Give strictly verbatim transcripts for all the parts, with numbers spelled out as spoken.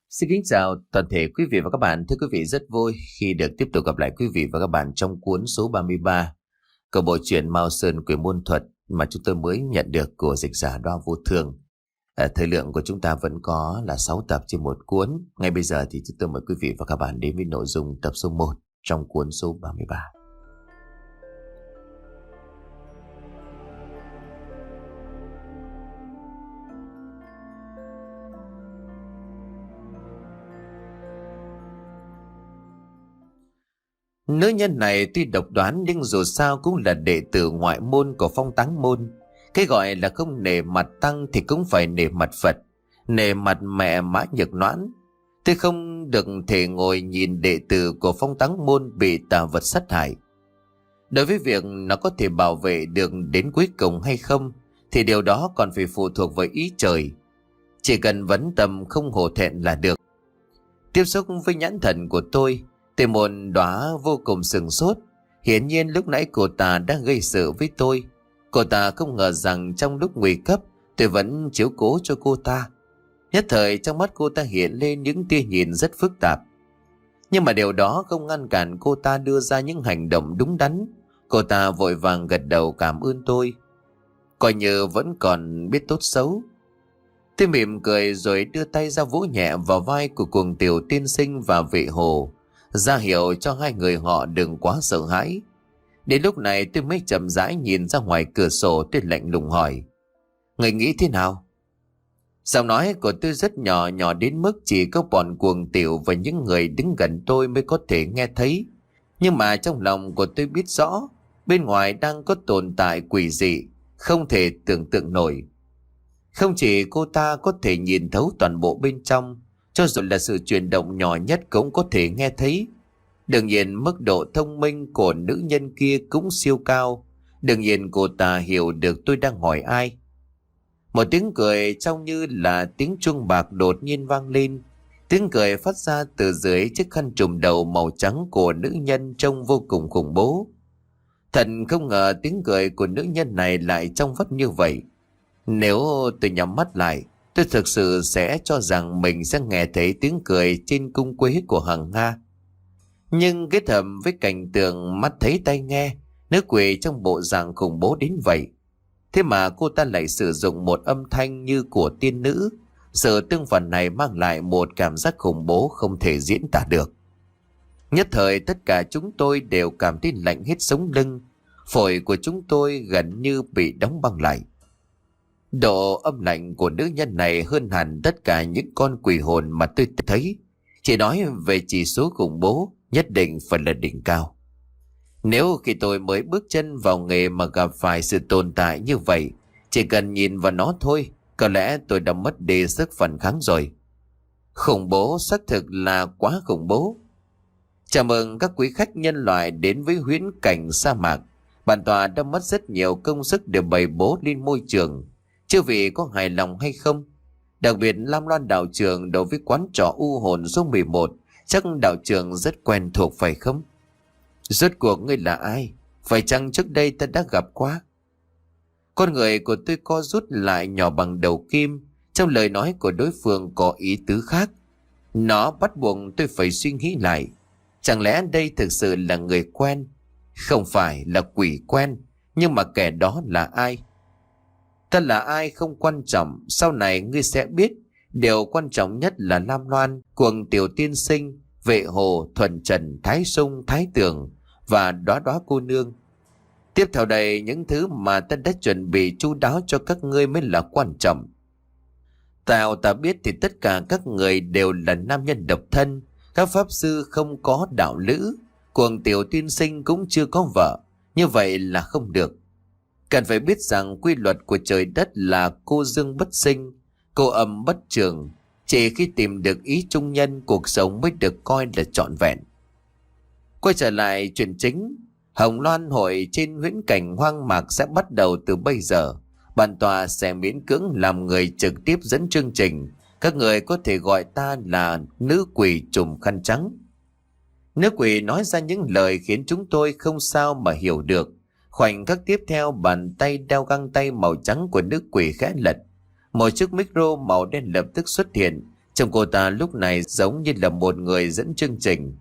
Xin kính chào toàn thể quý vị và các bạn. Thưa quý vị, rất vui khi được tiếp tục gặp lại quý vị và các bạn trong cuốn số ba mươi ba của bộ truyện Mao Sơn Quỷ Môn Thuật mà chúng tôi mới nhận được của dịch giả Đoa Vô Thường. À, thời lượng của chúng ta vẫn có là sáu tập trên một cuốn. Ngay bây giờ thì chúng tôi mời quý vị và các bạn đến với nội dung tập số một trong cuốn số ba mươi ba. Nữ nhân này tuy độc đoán nhưng dù sao cũng là đệ tử ngoại môn của Phong Táng Môn. Cái gọi là không nể mặt tăng thì cũng phải nể mặt Phật, nể mặt mẹ Mã Nhược Noãn. Tôi không được thể ngồi nhìn đệ tử của Phong Táng Môn bị tà vật sát hại. Đối với việc nó có thể bảo vệ được đến cuối cùng hay không thì điều đó còn phải phụ thuộc vào ý trời. Chỉ cần vấn tâm không hổ thẹn là được. Tiếp xúc với nhãn thần của tôi, Tề Môn Đóa vô cùng sửng sốt. Hiển nhiên lúc nãy cô ta đã gây sự với tôi. Cô ta không ngờ rằng trong lúc nguy cấp tôi vẫn chiếu cố cho cô ta. Nhất thời trong mắt cô ta hiện lên những tia nhìn rất phức tạp. Nhưng mà điều đó không ngăn cản cô ta đưa ra những hành động đúng đắn. Cô ta vội vàng gật đầu cảm ơn tôi, coi như vẫn còn biết tốt xấu. Tôi mỉm cười rồi đưa tay ra vỗ nhẹ vào vai của Cuồng Tiểu Tiên Sinh và Vệ Hồ, ra hiệu cho hai người họ đừng quá sợ hãi. Đến lúc này tôi mới chậm rãi nhìn ra ngoài cửa sổ. Tôi lạnh lùng hỏi: người nghĩ thế nào? Giọng nói của tôi rất nhỏ, nhỏ đến mức chỉ có bọn Cuồng Tiểu và những người đứng gần tôi mới có thể nghe thấy. Nhưng mà trong lòng của tôi biết rõ bên ngoài đang có tồn tại quỷ dị không thể tưởng tượng nổi. Không chỉ cô ta có thể nhìn thấu toàn bộ bên trong, cho dù là sự chuyển động nhỏ nhất cũng có thể nghe thấy. Đương nhiên mức độ thông minh của nữ nhân kia cũng siêu cao. Đương nhiên cô ta hiểu được tôi đang hỏi ai. Một tiếng cười trông như là tiếng chuông bạc đột nhiên vang lên. Tiếng cười phát ra từ dưới chiếc khăn trùm đầu màu trắng của nữ nhân trông vô cùng khủng bố. Thật không ngờ tiếng cười của nữ nhân này lại trong vắt như vậy. Nếu tôi nhắm mắt lại, tôi thực sự sẽ cho rằng mình sẽ nghe thấy tiếng cười trên cung quế của Hằng Nga. Nhưng kết hợp với cảnh tượng mắt thấy tai nghe, nữ quỷ trong bộ dạng khủng bố đến vậy. Thế mà cô ta lại sử dụng một âm thanh như của tiên nữ. Sự tương phản này mang lại một cảm giác khủng bố không thể diễn tả được. Nhất thời tất cả chúng tôi đều cảm thấy lạnh hết sống lưng. Phổi của chúng tôi gần như bị đóng băng lại. Độ âm lạnh của nữ nhân này hơn hẳn tất cả những con quỷ hồn mà tôi thấy. Chỉ nói về chỉ số khủng bố, nhất định phải là đỉnh cao. Nếu khi tôi mới bước chân vào nghề mà gặp phải sự tồn tại như vậy, chỉ cần nhìn vào nó thôi, có lẽ tôi đã mất đi sức phản kháng rồi. Khủng bố, xác thực là quá khủng bố. Chào mừng các quý khách nhân loại đến với huyễn cảnh sa mạc. Bản tọa đã mất rất nhiều công sức để bày bố lên môi trường. Chư vị có hài lòng hay không? Đặc biệt Lam Loan đạo trường đối với quán trọ u hồn số mười một, chắc đạo trường rất quen thuộc phải không? Rốt cuộc ngươi là ai? Phải chăng trước đây ta đã gặp qua? Con người của tôi co rút lại nhỏ bằng đầu kim. Trong lời nói của đối phương có ý tứ khác. Nó bắt buộc tôi phải suy nghĩ lại. Chẳng lẽ đây thực sự là người quen? Không phải là quỷ quen. Nhưng mà kẻ đó là ai? Ta là ai không quan trọng, sau này ngươi sẽ biết. Điều quan trọng nhất là Lam Loan, Cuồng Tiểu Tiên Sinh, Vệ Hồ, Thuần Trần, Thái Sung, Thái Tường và Đóa Đóa cô nương. Tiếp theo đây, những thứ mà ta đã chuẩn bị chu đáo cho các ngươi mới là quan trọng. Tào ta biết thì tất cả các người đều là nam nhân độc thân. Các pháp sư không có đạo lữ, Cuồng Tiểu Tiên Sinh cũng chưa có vợ. Như vậy là không được. Cần phải biết rằng quy luật của trời đất là cô dương bất sinh, cô âm bất trường. Chỉ khi tìm được ý chung nhân, cuộc sống mới được coi là trọn vẹn. Quay trở lại chuyện chính, Hồng Loan hội trên huyễn cảnh hoang mạc sẽ bắt đầu từ bây giờ. Bản tọa sẽ miễn cưỡng làm người trực tiếp dẫn chương trình. Các người có thể gọi ta là nữ quỷ trùm khăn trắng. Nữ quỷ nói ra những lời khiến chúng tôi không sao mà hiểu được. Khoảnh khắc tiếp theo, bàn tay đeo găng tay màu trắng của nữ quỷ khẽ lật. Một chiếc micro màu đen lập tức xuất hiện, Trông cô ta lúc này giống như là một người dẫn chương trình.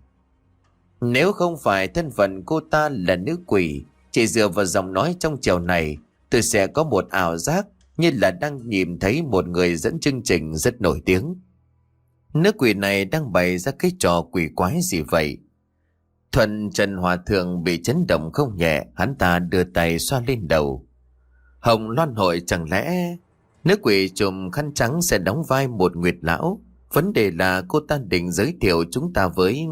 Nếu không phải thân phận cô ta là nữ quỷ, chỉ dựa vào giọng nói trong chiều này, tôi sẽ có một ảo giác như là đang nhìn thấy một người dẫn chương trình rất nổi tiếng. Nữ quỷ này đang bày ra cái trò quỷ quái gì vậy? Thuần Trần Hòa Thượng bị chấn động không nhẹ, hắn ta đưa tay xoa lên đầu. Hồng Loan Hội chẳng lẽ nữ quỷ trùm khăn trắng sẽ đóng vai một nguyệt lão? Vấn đề là cô ta định giới thiệu chúng ta với...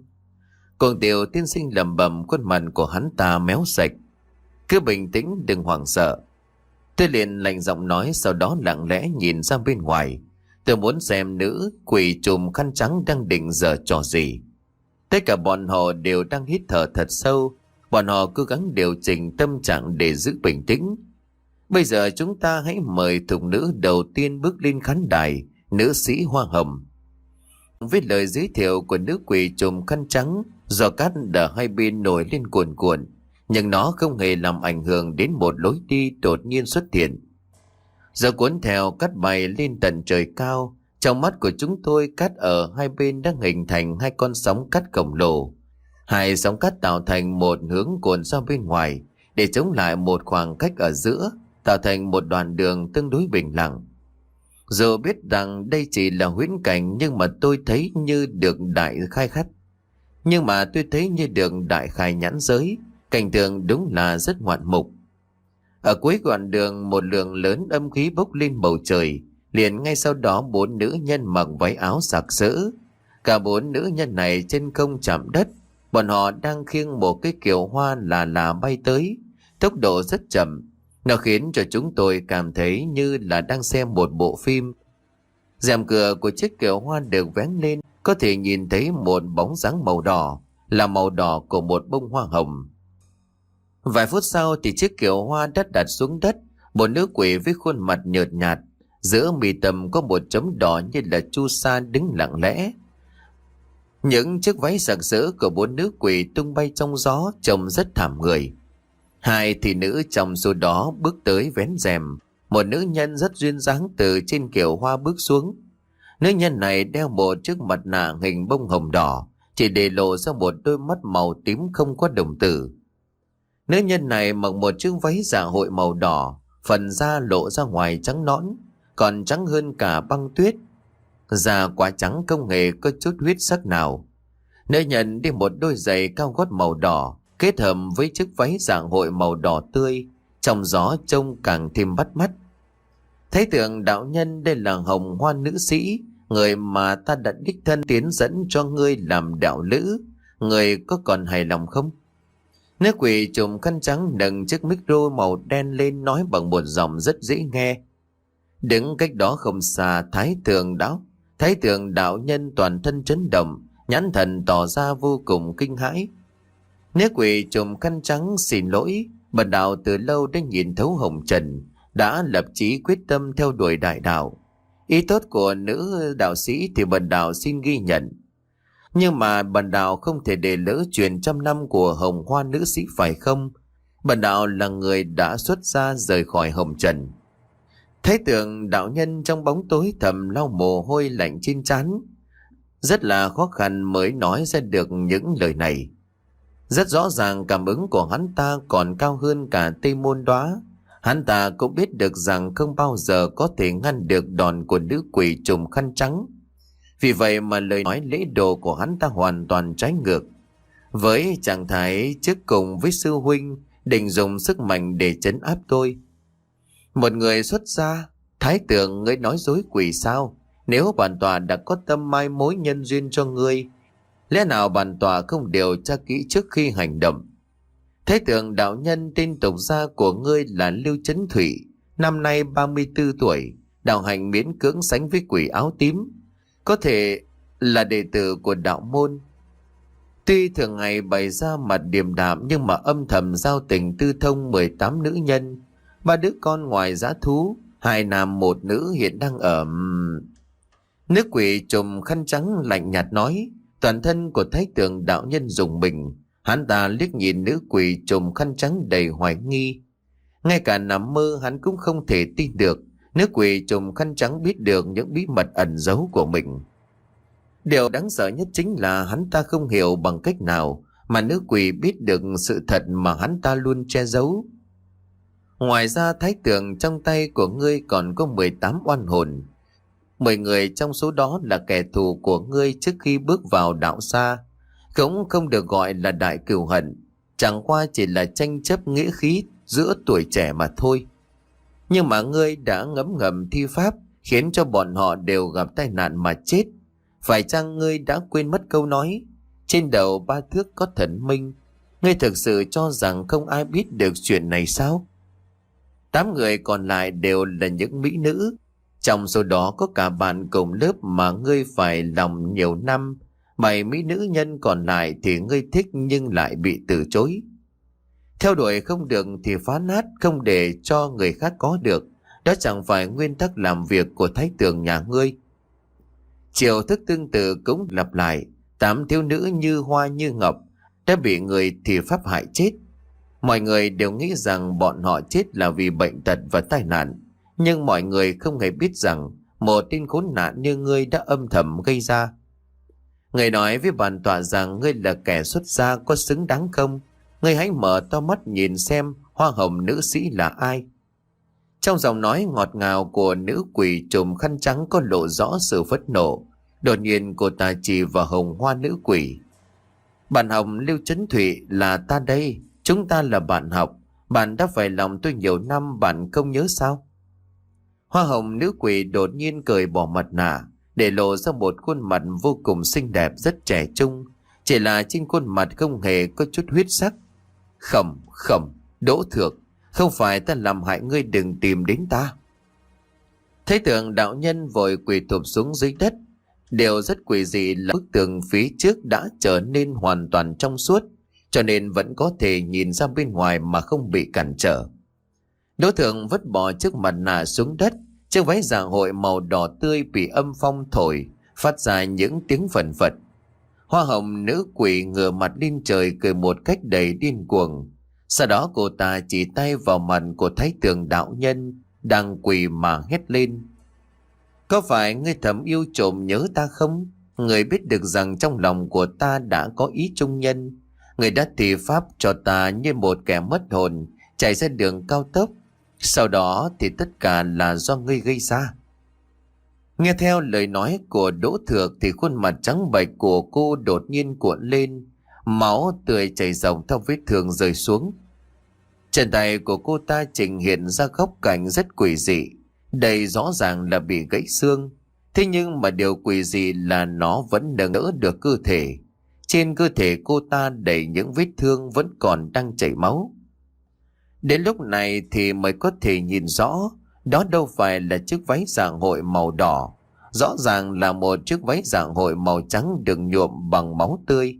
Còn Tiểu tiên sinh lẩm bẩm, khuôn mặt của hắn ta méo sạch. Cứ bình tĩnh, đừng hoảng sợ. Tôi liền lạnh giọng nói, sau đó lặng lẽ nhìn ra bên ngoài. Tôi muốn xem nữ quỷ trùm khăn trắng đang định giở trò gì. Tất cả bọn họ đều đang hít thở thật sâu. Bọn họ cố gắng điều chỉnh tâm trạng để giữ bình tĩnh. Bây giờ chúng ta hãy mời thục nữ đầu tiên bước lên khán đài, nữ sĩ Hoa Hồng. Với lời giới thiệu của nữ quỷ trùm khăn trắng, gió cát ở hai bên nổi lên cuồn cuộn, nhưng nó không hề làm ảnh hưởng đến một lối đi đột nhiên xuất hiện. Gió cuốn theo cát bay lên tận trời cao. Trong mắt của chúng tôi, cát ở hai bên đang hình thành hai con sóng cát khổng lồ. Hai sóng cát tạo thành một hướng cuồn ra bên ngoài để chống lại một khoảng cách ở giữa, tạo thành một đoạn đường tương đối bình lặng. Dù biết rằng đây chỉ là huyễn cảnh, nhưng mà tôi thấy như được đại khai khắc. Nhưng mà tôi thấy như được đại khai nhãn giới. Cảnh tượng đúng là rất ngoạn mục. Ở cuối đoạn đường, một lượng lớn âm khí bốc lên bầu trời. Liền ngay sau đó bốn nữ nhân mặc váy áo sặc sỡ. Cả bốn nữ nhân này trên không chạm đất. Bọn họ đang khiêng một cái kiệu hoa là là bay tới. Tốc độ rất chậm. Nó khiến cho chúng tôi cảm thấy như là đang xem một bộ phim. Rèm cửa của chiếc kiệu hoa được vén lên, có thể nhìn thấy một bóng dáng màu đỏ, là màu đỏ của một bông hoa hồng. Vài phút sau thì chiếc kiệu hoa đã đặt xuống đất. Một nữ quỷ với khuôn mặt nhợt nhạt, giữa mi tâm có một chấm đỏ như là chu sa đứng lặng lẽ. Những chiếc váy sặc sỡ của bốn nữ quỷ tung bay trong gió, trông rất thảm người. Hai thị nữ trong số đó bước tới vén rèm. Một nữ nhân rất duyên dáng từ trên kiệu hoa bước xuống. Nữ nhân này đeo một chiếc mặt nạ hình bông hồng đỏ, chỉ để lộ ra một đôi mắt màu tím không có đồng tử. Nữ nhân này mặc một chiếc váy dạ hội màu đỏ, phần da lộ ra ngoài trắng nõn, còn trắng hơn cả băng tuyết. Da quá trắng không hề có chút huyết sắc nào. Nữ nhân đi một đôi giày cao gót màu đỏ, kết hợp với chiếc váy dạ hội màu đỏ tươi, trong gió trông càng thêm bắt mắt. Thấy tượng đạo nhân, đây là Hồng Hoa nữ sĩ, người mà ta đã đích thân tiến dẫn cho ngươi làm đạo lữ. Người có còn hài lòng không? Nữ quỷ trùm khăn trắng nâng chiếc micro màu đen lên, nói bằng một giọng rất dễ nghe. Đứng cách đó không xa, Thái Thượng Đạo, Thái Thượng đạo nhân toàn thân chấn động, nhãn thần tỏ ra vô cùng kinh hãi. Nữ quỷ trùm khăn trắng xin lỗi, bần đạo từ lâu đã nhìn thấu hồng trần, đã lập chí quyết tâm theo đuổi đại đạo. Ý tốt của nữ đạo sĩ thì bần đạo xin ghi nhận. Nhưng mà bần đạo không thể để lỡ truyền trăm năm của Hồng Hoa nữ sĩ phải không? Bần đạo là người đã xuất gia rời khỏi hồng trần. Thấy tượng đạo nhân trong bóng tối thầm lau mồ hôi lạnh trên trán. Rất là khó khăn mới nói ra được những lời này. Rất rõ ràng cảm ứng của hắn ta còn cao hơn cả Tây Môn Đóa. Hắn ta cũng biết được rằng không bao giờ có thể ngăn được đòn của nữ quỷ trùm khăn trắng. Vì vậy mà lời nói lễ độ của hắn ta hoàn toàn trái ngược. Với trạng thái trước cùng với sư huynh, định dùng sức mạnh để trấn áp tôi. Một người xuất gia, Thái Tượng, ngươi nói dối quỷ sao? Nếu bản tọa đã có tâm mai mối nhân duyên cho ngươi, lẽ nào bản tọa không điều tra kỹ trước khi hành động? Thái Tượng đạo nhân, tên tục gia của ngươi là Lưu Chấn Thủy, năm nay ba mươi tư tuổi, đạo hành miễn cưỡng sánh với quỷ áo tím, có thể là đệ tử của đạo môn. Tuy thường ngày bày ra mặt điềm đạm, nhưng mà âm thầm giao tình tư thông mười tám nữ nhân, ba đứa con ngoài dã thú, hai nam một nữ hiện đang ở... Nữ quỷ trùm khăn trắng lạnh nhạt nói. Toàn thân của Thái Tượng đạo nhân rùng mình. Hắn ta liếc nhìn nữ quỷ trùm khăn trắng đầy hoài nghi. Ngay cả nằm mơ hắn cũng không thể tin được Nữ quỷ trùm khăn trắng biết được những bí mật ẩn giấu của mình. Điều đáng sợ nhất chính là hắn ta không hiểu bằng cách nào mà nữ quỷ biết được sự thật mà hắn ta luôn che giấu. Ngoài ra thái tượng trong tay của ngươi còn có mười tám oan hồn. Mười người trong số đó là kẻ thù của ngươi trước khi bước vào đạo xa. Cũng không được gọi là đại cừu hận, chẳng qua chỉ là tranh chấp nghĩa khí giữa tuổi trẻ mà thôi. Nhưng mà ngươi đã ngấm ngầm thi pháp khiến cho bọn họ đều gặp tai nạn mà chết. Phải chăng ngươi đã quên mất câu nói trên đầu ba thước có thần minh? Ngươi thực sự cho rằng không ai biết được chuyện này sao? Tám người còn lại đều là những mỹ nữ. Trong số đó có cả bạn cùng lớp mà ngươi phải lòng nhiều năm. Bảy mỹ nữ nhân còn lại thì ngươi thích nhưng lại bị từ chối. Theo đuổi không được thì phá nát, không để cho người khác có được. Đó chẳng phải nguyên tắc làm việc của thái tường nhà ngươi. Chiều thức tương tự cũng lặp lại. Tám thiếu nữ như hoa như ngọc đã bị người thì pháp hại chết. Mọi người đều nghĩ rằng bọn họ chết là vì bệnh tật và tai nạn. Nhưng mọi người không hề biết rằng một tên khốn nạn như ngươi đã âm thầm gây ra. Người nói với bản tọa rằng ngươi là kẻ xuất gia, có xứng đáng không? Ngươi hãy mở to mắt nhìn xem hoa hồng nữ sĩ là ai. Trong giọng nói ngọt ngào của nữ quỷ trùm khăn trắng có lộ rõ sự phẫn nộ. Đột nhiên cô ta chỉ vào hồng hoa nữ quỷ. Bạn học Lưu Chấn Thụy là ta đây. Chúng ta là bạn học. Bạn đã phải lòng tôi nhiều năm, bạn không nhớ sao? Hoa hồng nữ quỷ đột nhiên cởi bỏ mặt nạ, để lộ ra một khuôn mặt vô cùng xinh đẹp, rất trẻ trung. Chỉ là trên khuôn mặt không hề có chút huyết sắc. Khẩm, khẩm, Đỗ Thược, không phải ta làm hại ngươi, đừng tìm đến ta. Thấy tượng đạo nhân vội quỳ thụp xuống dưới đất. Điều rất quỷ dị là bức tường phía trước đã trở nên hoàn toàn trong suốt, cho nên vẫn có thể nhìn ra bên ngoài mà không bị cản trở. Đỗ Thượng vứt bỏ chiếc mặt nạ xuống đất. Chiếc váy dạ hội màu đỏ tươi bị âm phong thổi, phát ra những tiếng phần phật. Hoa hồng nữ quỷ ngửa mặt lên trời cười một cách đầy điên cuồng. Sau đó cô ta chỉ tay vào mặt của thái tường đạo nhân đang quỳ mà hét lên. Có phải ngươi thầm yêu trộm nhớ ta không? Người biết được rằng trong lòng của ta đã có ý trung nhân. Người đã thi pháp cho ta như một kẻ mất hồn chạy ra đường cao tốc. Sau đó thì tất cả là do ngươi gây ra. Nghe theo lời nói của Đỗ Thược thì khuôn mặt trắng bệch của cô đột nhiên cuộn lên. Máu tươi chảy ròng theo vết thương rơi xuống. Chân tay của cô ta trình hiện ra góc cạnh rất quỷ dị. Đây rõ ràng là bị gãy xương. Thế nhưng mà điều quỷ dị là nó vẫn nâng đỡ được cơ thể. Trên cơ thể cô ta đầy những vết thương vẫn còn đang chảy máu. Đến lúc này thì mới có thể nhìn rõ, đó đâu phải là chiếc váy dạ hội màu đỏ. Rõ ràng là một chiếc váy dạ hội màu trắng được nhuộm bằng máu tươi.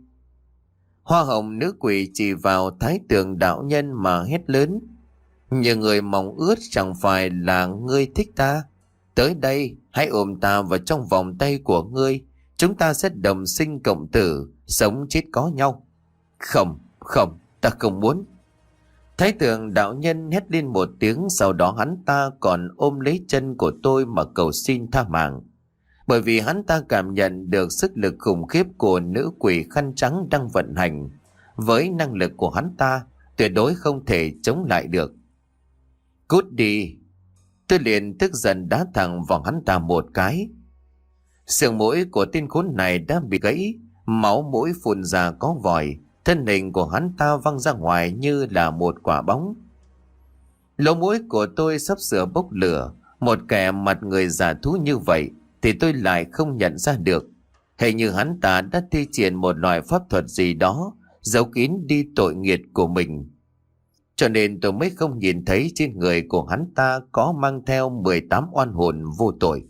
Hoa hồng nữ quỷ chỉ vào thái tường đạo nhân mà hét lớn. Như người mong ước chẳng phải là ngươi thích ta. Tới đây, hãy ôm ta vào trong vòng tay của ngươi. Chúng ta sẽ đồng sinh cộng tử, sống chết có nhau. Không, không, ta không muốn. Thái tường đạo nhân hét lên một tiếng, sau đó hắn ta còn ôm lấy chân của tôi mà cầu xin tha mạng. Bởi vì hắn ta cảm nhận được sức lực khủng khiếp của nữ quỷ khăn trắng đang vận hành. Với năng lực của hắn ta, tuyệt đối không thể chống lại được. Cút đi! Tôi liền tức giận đá thẳng vào hắn ta một cái. Sườn mũi của tên khốn này đã bị gãy, máu mũi phun ra có vòi. Thân hình của hắn ta văng ra ngoài như là một quả bóng. Lỗ mũi của tôi sắp sửa bốc lửa. Một kẻ mặt người giả thú như vậy thì tôi lại không nhận ra được. Hình như hắn ta đã thi triển một loại pháp thuật gì đó, giấu kín đi tội nghiệt của mình. Cho nên tôi mới không nhìn thấy trên người của hắn ta có mang theo mười tám oan hồn vô tội.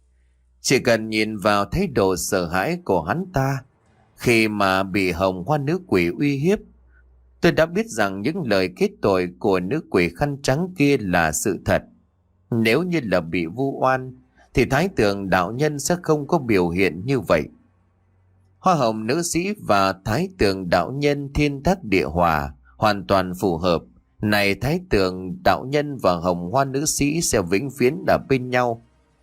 Chỉ cần nhìn vào thái độ sợ hãi của hắn ta khi mà bị hồng hoa nữ quỷ uy hiếp, tôi đã biết rằng những lời kết tội của nữ quỷ khăn trắng kia là sự thật. Nếu như là bị vu oan thì thái tường đạo nhân sẽ không có biểu hiện như vậy. Hoa hồng nữ sĩ và thái tường đạo nhân thiên thác địa hòa hoàn toàn phù hợp, Này Thái Tường đạo nhân và Hồng Hoa nữ sĩ sẽ vĩnh viễn ở bên nhau.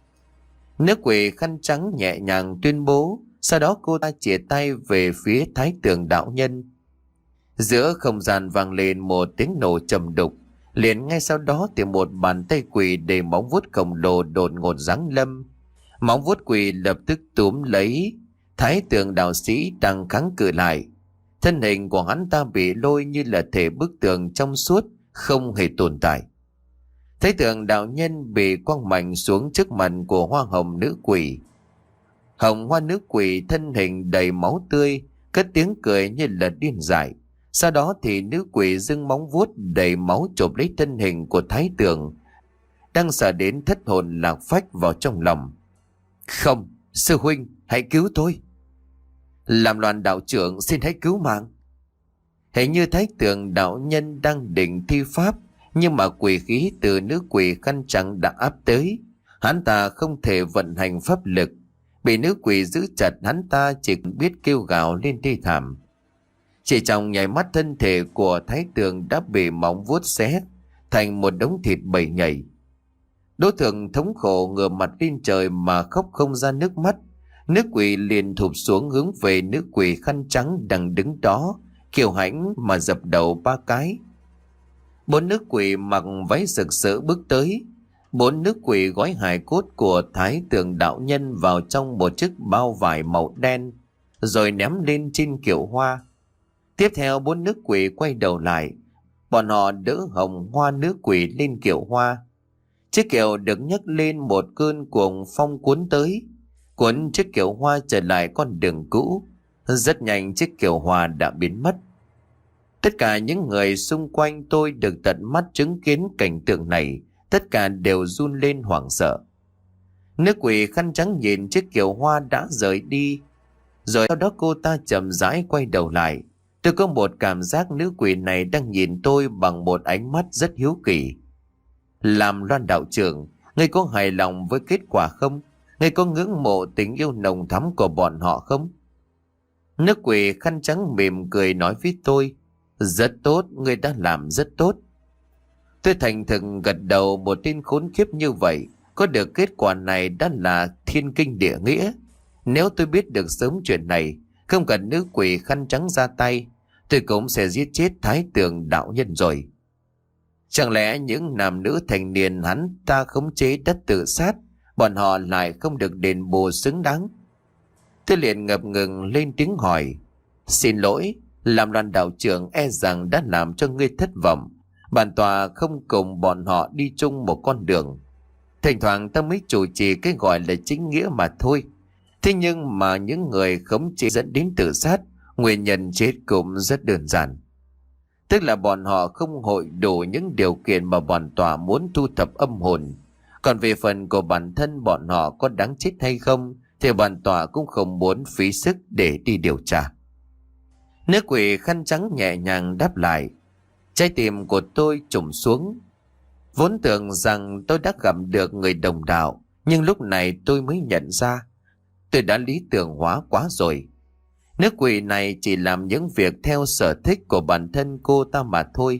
Nữ quỷ khăn trắng nhẹ nhàng tuyên bố. Sau đó cô ta chìa tay về phía Thái Tường đạo nhân. Giữa không gian vang lên một tiếng nổ trầm đục. Liền ngay sau đó thì một bàn tay quỷ đầy móng vuốt khổng lồ đột ngột giáng lâm. Móng vuốt quỷ lập tức túm lấy Thái Tường đạo sĩ đang kháng cự lại. Thân hình của hắn ta bị lôi như là thể bức tường trong suốt, không hề tồn tại. Thái Tường đạo nhân bị quăng mạnh xuống trước mặt của hoa hồng nữ quỷ. Hồng Hoa nữ quỷ thân hình đầy máu tươi, cất tiếng cười như là điên dại. Sau đó thì nữ quỷ giương móng vuốt đầy máu chộp lấy thân hình của Thái Tường, đang sợ đến thất hồn lạc phách vào trong lòng. Không, sư huynh, hãy cứu tôi. Làm loạn đạo trưởng, xin hãy cứu mạng. Hình như Thái Tường đạo nhân đang định thi pháp, nhưng mà quỷ khí từ nữ quỷ khăn trắng đã áp tới. Hắn ta không thể vận hành pháp lực. Bị nữ quỷ giữ chặt, hắn ta chỉ biết kêu gào lên thê thảm. Chỉ trong nháy mắt thân thể của Thái Tường đã bị móng vuốt xé thành một đống thịt bầy nhảy. Đỗ Thượng thống khổ ngửa mặt lên trời mà khóc không ra nước mắt. Nữ quỷ liền thụp xuống hướng về nữ quỷ khăn trắng đang đứng đó, kiêu hãnh mà dập đầu ba cái. Bốn nữ quỷ mặc váy rực rỡ bước tới. Bốn nữ quỷ gói hài cốt của Thái Tường đạo nhân vào trong một chiếc bao vải màu đen, rồi ném lên trên kiệu hoa. Tiếp theo bốn nữ quỷ quay đầu lại, bọn họ đỡ Hồng Hoa nữ quỷ lên kiệu hoa. Chiếc kiệu được nhấc lên, một cơn cuồng phong cuốn tới, cuốn chiếc kiệu hoa trở lại con đường cũ. Rất nhanh chiếc kiệu hoa đã biến mất. Tất cả những người xung quanh tôi được tận mắt chứng kiến cảnh tượng này, tất cả đều run lên hoảng sợ. Nữ quỷ khăn trắng nhìn chiếc kiệu hoa đã rời đi, rồi sau đó cô ta chậm rãi quay đầu lại. Tôi có một cảm giác nữ quỷ này đang nhìn tôi bằng một ánh mắt rất hiếu kỳ. Làm Loan đạo trưởng, ngươi có hài lòng với kết quả không? Ngươi có ngưỡng mộ tình yêu nồng thắm của bọn họ không? Nữ quỷ khăn trắng mỉm cười nói với tôi. Rất tốt, ngươi đã làm rất tốt. Tôi thành thực gật đầu. Một tên khốn kiếp như vậy có được kết quả này đã là thiên kinh địa nghĩa. Nếu tôi biết được sớm chuyện này, không cần nữ quỷ khăn trắng ra tay, tôi cũng sẽ giết chết Thái Tường đạo nhân rồi. Chẳng lẽ những nam nữ thành niên hắn ta khống chế đất tự sát, bọn họ lại không được đền bù xứng đáng? Tôi liền ngập ngừng lên tiếng hỏi. Xin lỗi, làm Loan đạo trưởng e rằng đã làm cho ngươi thất vọng. Bản tòa không cùng bọn họ đi chung một con đường. Thỉnh thoảng ta mới chủ trì cái gọi là chính nghĩa mà thôi. Thế nhưng mà những người khống chế dẫn đến tự sát, nguyên nhân chết cũng rất đơn giản. Tức là bọn họ không hội đủ những điều kiện mà bản tòa muốn thu thập âm hồn. Còn về phần của bản thân bọn họ có đáng chết hay không, thì bản tòa cũng không muốn phí sức để đi điều tra. Nữ quỷ khăn trắng nhẹ nhàng đáp lại. Trái tim của tôi trùng xuống. Vốn tưởng rằng tôi đã gặp được người đồng đạo, nhưng lúc này tôi mới nhận ra tôi đã lý tưởng hóa quá rồi. Nữ quỷ này chỉ làm những việc theo sở thích của bản thân cô ta mà thôi.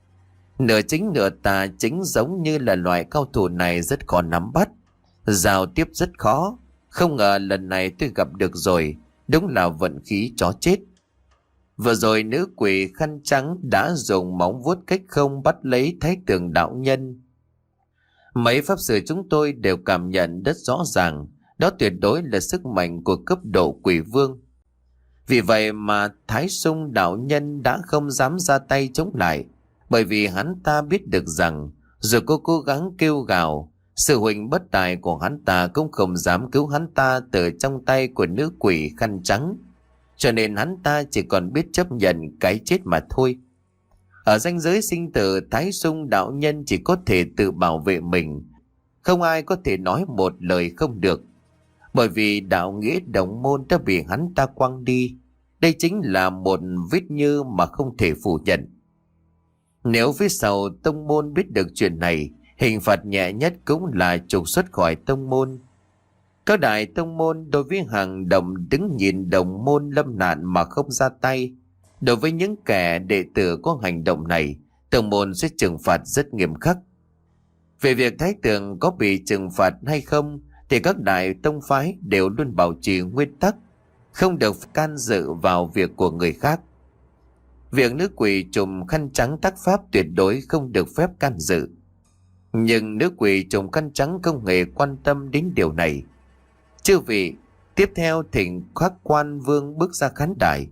Nửa chính nửa tà, chính giống như là loại cao thủ này rất khó nắm bắt, giao tiếp rất khó. Không ngờ lần này tôi gặp được rồi, đúng là vận khí chó chết. Vừa rồi nữ quỷ khăn trắng đã dùng móng vuốt cách không bắt lấy Thái Tường đạo nhân. Mấy pháp sư chúng tôi đều cảm nhận rất rõ ràng, đó tuyệt đối là sức mạnh của cấp độ quỷ vương. Vì vậy mà Thái Sung đạo nhân đã không dám ra tay chống lại, bởi vì hắn ta biết được rằng dù cô cố gắng kêu gào, sự huỳnh bất tài của hắn ta cũng không dám cứu hắn ta từ trong tay của nữ quỷ khăn trắng. Cho nên hắn ta chỉ còn biết chấp nhận cái chết mà thôi. Ở ranh giới sinh tử, Thái Sung đạo nhân chỉ có thể tự bảo vệ mình. Không ai có thể nói một lời không được. Bởi vì đạo nghĩa đồng môn đã bị hắn ta quăng đi. Đây chính là một vết nhơ mà không thể phủ nhận. Nếu phía sau tông môn biết được chuyện này, hình phạt nhẹ nhất cũng là trục xuất khỏi tông môn. Các đại tông môn đối với hàng đồng đứng nhìn đồng môn lâm nạn mà không ra tay. Đối với những kẻ đệ tử có hành động này tông môn sẽ trừng phạt rất nghiêm khắc. Về việc Thái Tường có bị trừng phạt hay không thì các đại tông phái đều luôn bảo trì nguyên tắc không được can dự vào việc của người khác. Việc nữ quỷ trùm khăn trắng tác pháp tuyệt đối không được phép can dự. Nhưng nữ quỷ trùm khăn trắng không hề quan tâm đến điều này. Chư vị, tiếp theo thỉnh Khắc Quan Vương bước ra khán đài.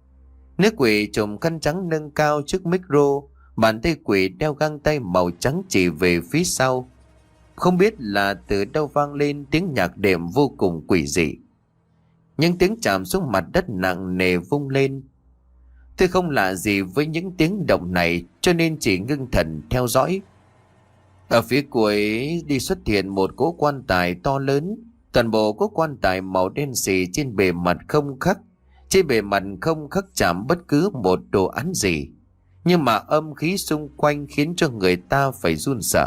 Nữ quỷ trùm khăn trắng nâng cao trước micro, bàn tay quỷ đeo găng tay màu trắng chỉ về phía sau. Không biết là từ đâu vang lên tiếng nhạc đệm vô cùng quỷ dị. Những tiếng chạm xuống mặt đất nặng nề vung lên. Tôi không lạ gì với những tiếng động này cho nên chỉ ngưng thần theo dõi. Ở phía cuối đi xuất hiện một cỗ quan tài to lớn. Toàn bộ cỗ quan tài màu đen xì, trên bề mặt không khắc. Trên bề mặt không khắc chạm bất cứ một đồ án gì. Nhưng mà âm khí xung quanh khiến cho người ta phải run sợ.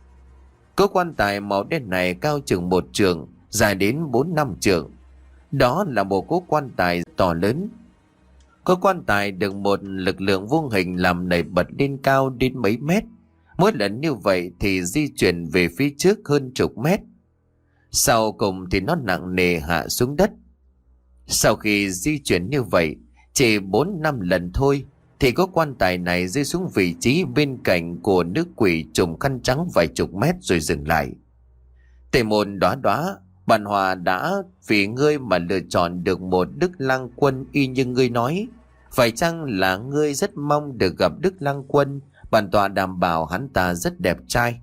Cỗ quan tài màu đen này cao chừng một trượng, dài đến bốn năm trượng. Đó là một cỗ quan tài to lớn. Cỗ quan tài được một lực lượng vô hình làm nảy bật lên cao đến mấy mét. Mỗi lần như vậy thì di chuyển về phía trước hơn chục mét. Sau cùng thì nó nặng nề hạ xuống đất. Sau khi di chuyển như vậy chỉ bốn năm lần thôi thì có quan tài này rơi xuống vị trí bên cạnh của nữ quỷ trùm khăn trắng vài chục mét rồi dừng lại. Tề Môn Đóa Đóa, bản hòa đã vì ngươi mà lựa chọn được một Đức Lang Quân y như ngươi nói. Phải chăng là ngươi rất mong được gặp Đức Lang Quân? Bản tọa đảm bảo hắn ta rất đẹp trai.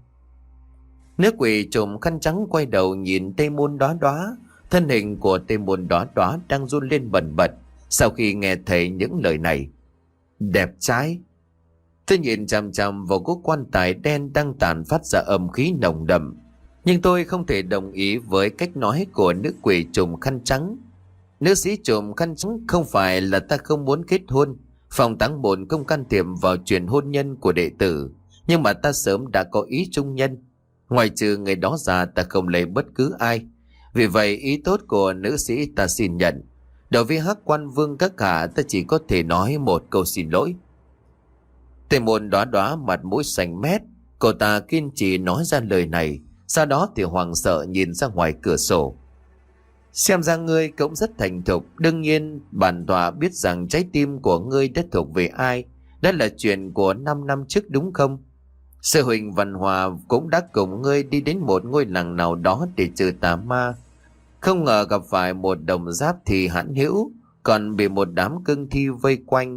Nữ quỷ trùm khăn trắng quay đầu nhìn Tề Môn Đóa Đóa. Thân hình của Tề Môn Đóa Đóa đang run lên bần bật sau khi nghe thấy những lời này. Đẹp trai? Tôi nhìn chằm chằm vào cỗ quan tài đen đang tàn phát ra âm khí nồng đậm. Nhưng tôi không thể đồng ý với cách nói của nữ quỷ trùm khăn trắng. Nữ sĩ trùm khăn trắng, không phải là ta không muốn kết hôn. Phòng táng bổn không can thiệp vào chuyện hôn nhân của đệ tử. Nhưng mà ta sớm đã có ý trung nhân. Ngoài trừ người đó ra ta không lấy bất cứ ai. Vì vậy ý tốt của nữ sĩ ta xin nhận. Đối với Hắc Quan Vương các hạ ta chỉ có thể nói một câu xin lỗi. Tề Môn Đóa Đóa mặt mũi xanh mét. Cô ta kiên trì nói ra lời này. Sau đó thì hoảng sợ nhìn ra ngoài cửa sổ. Xem ra ngươi cũng rất thành thục. Đương nhiên bản tọa biết rằng trái tim của ngươi đã thuộc về ai. Đó là chuyện của năm năm trước đúng không? Sư huynh Văn Hòa cũng đã cùng ngươi đi đến một ngôi làng nào đó để trừ tà ma. Không ngờ gặp phải một đồng giáp thì hãn hữu, còn bị một đám cương thi vây quanh.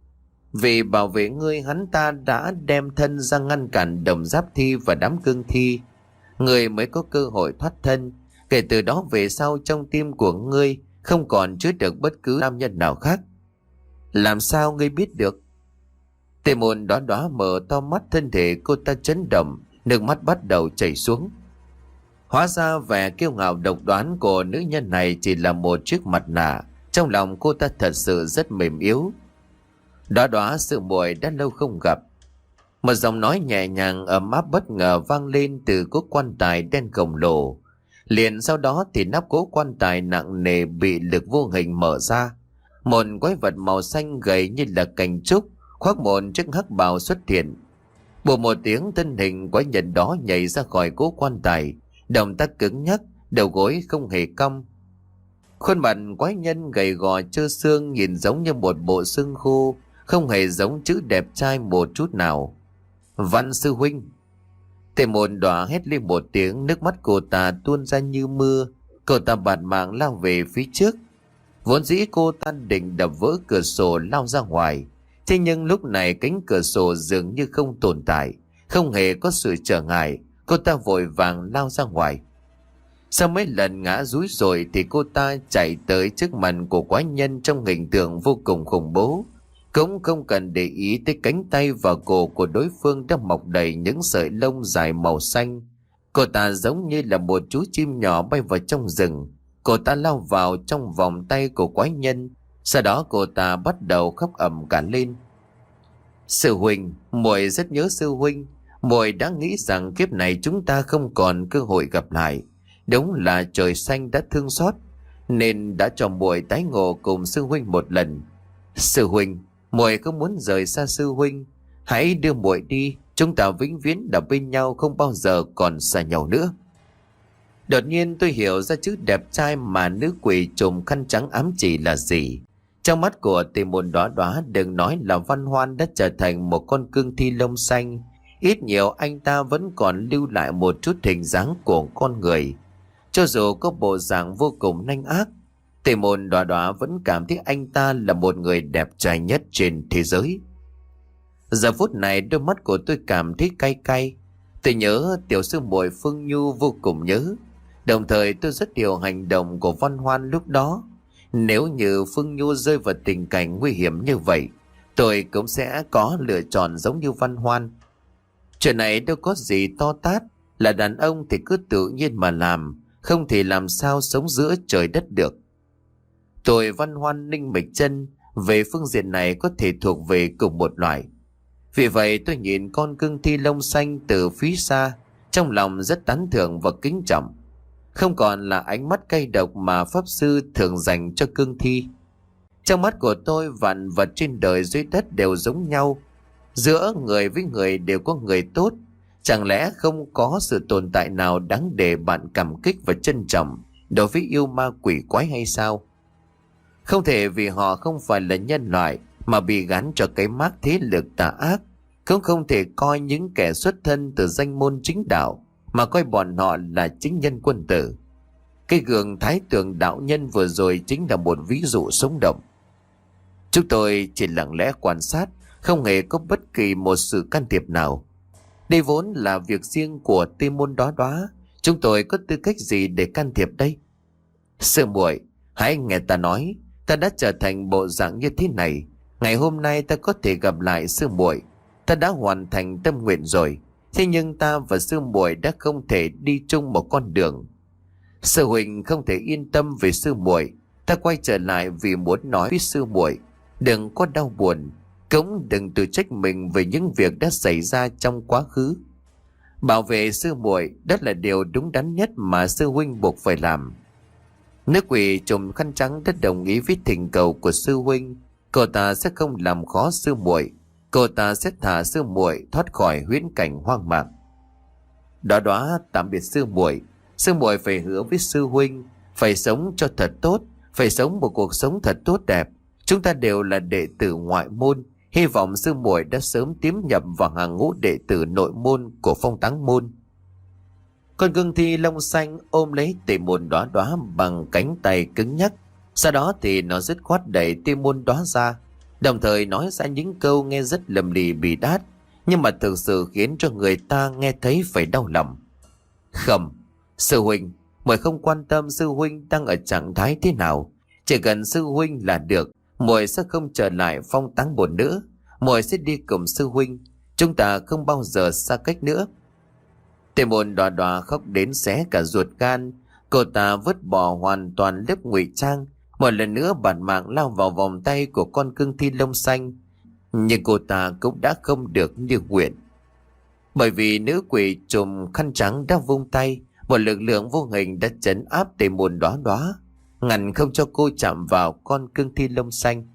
Vì bảo vệ ngươi, hắn ta đã đem thân ra ngăn cản đồng giáp thi và đám cương thi. Ngươi mới có cơ hội thoát thân. Kể từ đó về sau trong tim của ngươi không còn chứa được bất cứ nam nhân nào khác. Làm sao ngươi biết được? Tề Môn Đóa Đóa mở to mắt, thân thể cô ta chấn động, nước mắt bắt đầu chảy xuống. Hóa ra vẻ kiêu ngạo độc đoán của nữ nhân này chỉ là một chiếc mặt nạ. Trong lòng cô ta thật sự rất mềm yếu. Đóa Đóa sự muội đã lâu không gặp. Một giọng nói nhẹ nhàng ấm áp bất ngờ vang lên từ cỗ quan tài đen khổng lồ. Liền sau đó thì nắp cỗ quan tài nặng nề bị lực vô hình mở ra. Một quái vật màu xanh gầy như là cành trúc khoác một chiếc hắc bào xuất hiện. Bùa một tiếng, thân hình quái nhân đó nhảy ra khỏi cỗ quan tài. Động tác cứng nhắc, đầu gối không hề cong. Khuôn mặt quái nhân gầy gò trơ xương, nhìn giống như một bộ xương khô, không hề giống chữ đẹp trai một chút nào. Văn sư huynh. Tề Môn Đóa hét lên một tiếng, nước mắt cô ta tuôn ra như mưa. Cô ta bạt mạng lao về phía trước. Vốn dĩ cô ta định đập vỡ cửa sổ lao ra ngoài. Thế nhưng lúc này cánh cửa sổ dường như không tồn tại, không hề có sự trở ngại. Cô ta vội vàng lao ra ngoài. Sau mấy lần ngã rúi rồi thì cô ta chạy tới trước mặt của quái nhân trong hình tượng vô cùng khủng bố. Cũng không cần để ý tới cánh tay và cổ của đối phương đã mọc đầy những sợi lông dài màu xanh. Cô ta giống như là một chú chim nhỏ bay vào trong rừng. Cô ta lao vào trong vòng tay của quái nhân. Sau đó cô ta bắt đầu khóc ầm cả lên. Sư huynh, muội rất nhớ sư huynh. Muội đã nghĩ rằng kiếp này chúng ta không còn cơ hội gặp lại. Đúng là trời xanh đã thương xót, nên đã cho muội tái ngộ cùng sư huynh một lần. Sư huynh, muội không muốn rời xa sư huynh. Hãy đưa muội đi, chúng ta vĩnh viễn ở bên nhau, không bao giờ còn xa nhau nữa. Đột nhiên tôi hiểu ra chữ đẹp trai mà nữ quỷ trùm khăn trắng ám chỉ là gì. Trong mắt của Tề Môn Đóa Đóa, đừng nói là Văn Hoan đã trở thành một con cương thi lông xanh, ít nhiều anh ta vẫn còn lưu lại một chút hình dáng của con người. Cho dù có bộ dạng vô cùng nanh ác, Tề Môn Đóa Đóa vẫn cảm thấy anh ta là một người đẹp trai nhất trên thế giới. Giờ phút này đôi mắt của tôi cảm thấy cay cay. Tôi nhớ tiểu sư muội Phương Nhu vô cùng nhớ. Đồng thời tôi rất hiểu hành động của Văn Hoan lúc đó. Nếu như Phương Nhu rơi vào tình cảnh nguy hiểm như vậy, tôi cũng sẽ có lựa chọn giống như Văn Hoan. Chuyện này đâu có gì to tát, là đàn ông thì cứ tự nhiên mà làm, không thì làm sao sống giữa trời đất được. Tôi Văn Hoan Ninh Mịch Chân về phương diện này có thể thuộc về cùng một loại. Vì vậy tôi nhìn con cương thi lông xanh từ phía xa, trong lòng rất tán thưởng và kính trọng. Không còn là ánh mắt cay độc mà Pháp Sư thường dành cho cương thi. Trong mắt của tôi, vạn vật trên đời dưới đất đều giống nhau. Giữa người với người đều có người tốt. Chẳng lẽ không có sự tồn tại nào đáng để bạn cảm kích và trân trọng đối với yêu ma quỷ quái hay sao? Không thể vì họ không phải là nhân loại mà bị gắn cho cái mác thế lực tà ác. Cũng không thể coi những kẻ xuất thân từ danh môn chính đạo mà coi bọn họ là chính nhân quân tử. Cái gương Thái Tường đạo nhân vừa rồi chính là một ví dụ sống động. Chúng tôi chỉ lặng lẽ quan sát, không hề có bất kỳ một sự can thiệp nào. Đây vốn là việc riêng của Tề Môn Đóa Đóa, chúng tôi có tư cách gì để can thiệp đây? Sư muội, hãy nghe ta nói, ta đã trở thành bộ dạng như thế này. Ngày hôm nay ta có thể gặp lại sư muội, ta đã hoàn thành tâm nguyện rồi. Thế nhưng ta và sư muội đã không thể đi chung một con đường. Sư huynh không thể yên tâm về sư muội, ta quay trở lại vì muốn nói với sư muội, đừng có đau buồn, cũng đừng tự trách mình về những việc đã xảy ra trong quá khứ. Bảo vệ sư muội, đó là điều đúng đắn nhất mà sư huynh buộc phải làm. Nữ quỷ trùm khăn trắng đã đồng ý với thỉnh cầu của sư huynh. Cô ta sẽ không làm khó sư muội, cô ta sẽ thả sư muội thoát khỏi huyễn cảnh hoang mạc. Đóa Đóa tạm biệt sư muội, sư muội phải hứa với sư huynh, phải sống cho thật tốt, phải sống một cuộc sống thật tốt đẹp. Chúng ta đều là đệ tử ngoại môn, hy vọng sư muội đã sớm tiến nhập vào hàng ngũ đệ tử nội môn của Phong Táng môn. Con cương thi lông xanh ôm lấy Tề Môn Đóa Đóa bằng cánh tay cứng nhắc, sau đó thì nó dứt khoát đẩy Tề Môn Đóa ra, đồng thời nói ra những câu nghe rất lầm lì bị đát, nhưng mà thực sự khiến cho người ta nghe thấy phải đau lòng. Khẩm, sư huynh, muội không quan tâm sư huynh đang ở trạng thái thế nào, chỉ cần sư huynh là được, muội sẽ không trở lại Phong Táng môn nữa, muội sẽ đi cùng sư huynh, chúng ta không bao giờ xa cách nữa. Tề Môn Đóa Đóa khóc đến xé cả ruột gan, cô ta vứt bỏ hoàn toàn lớp ngụy trang, một lần nữa bản mạng lao vào vòng tay của con cương thi lông xanh, nhưng cô ta cũng đã không được như nguyện. Bởi vì nữ quỷ trùm khăn trắng đã vung tay, một lực lượng vô hình đã trấn áp Tề Môn Đóa Đóa, ngăn không cho cô chạm vào con cương thi lông xanh.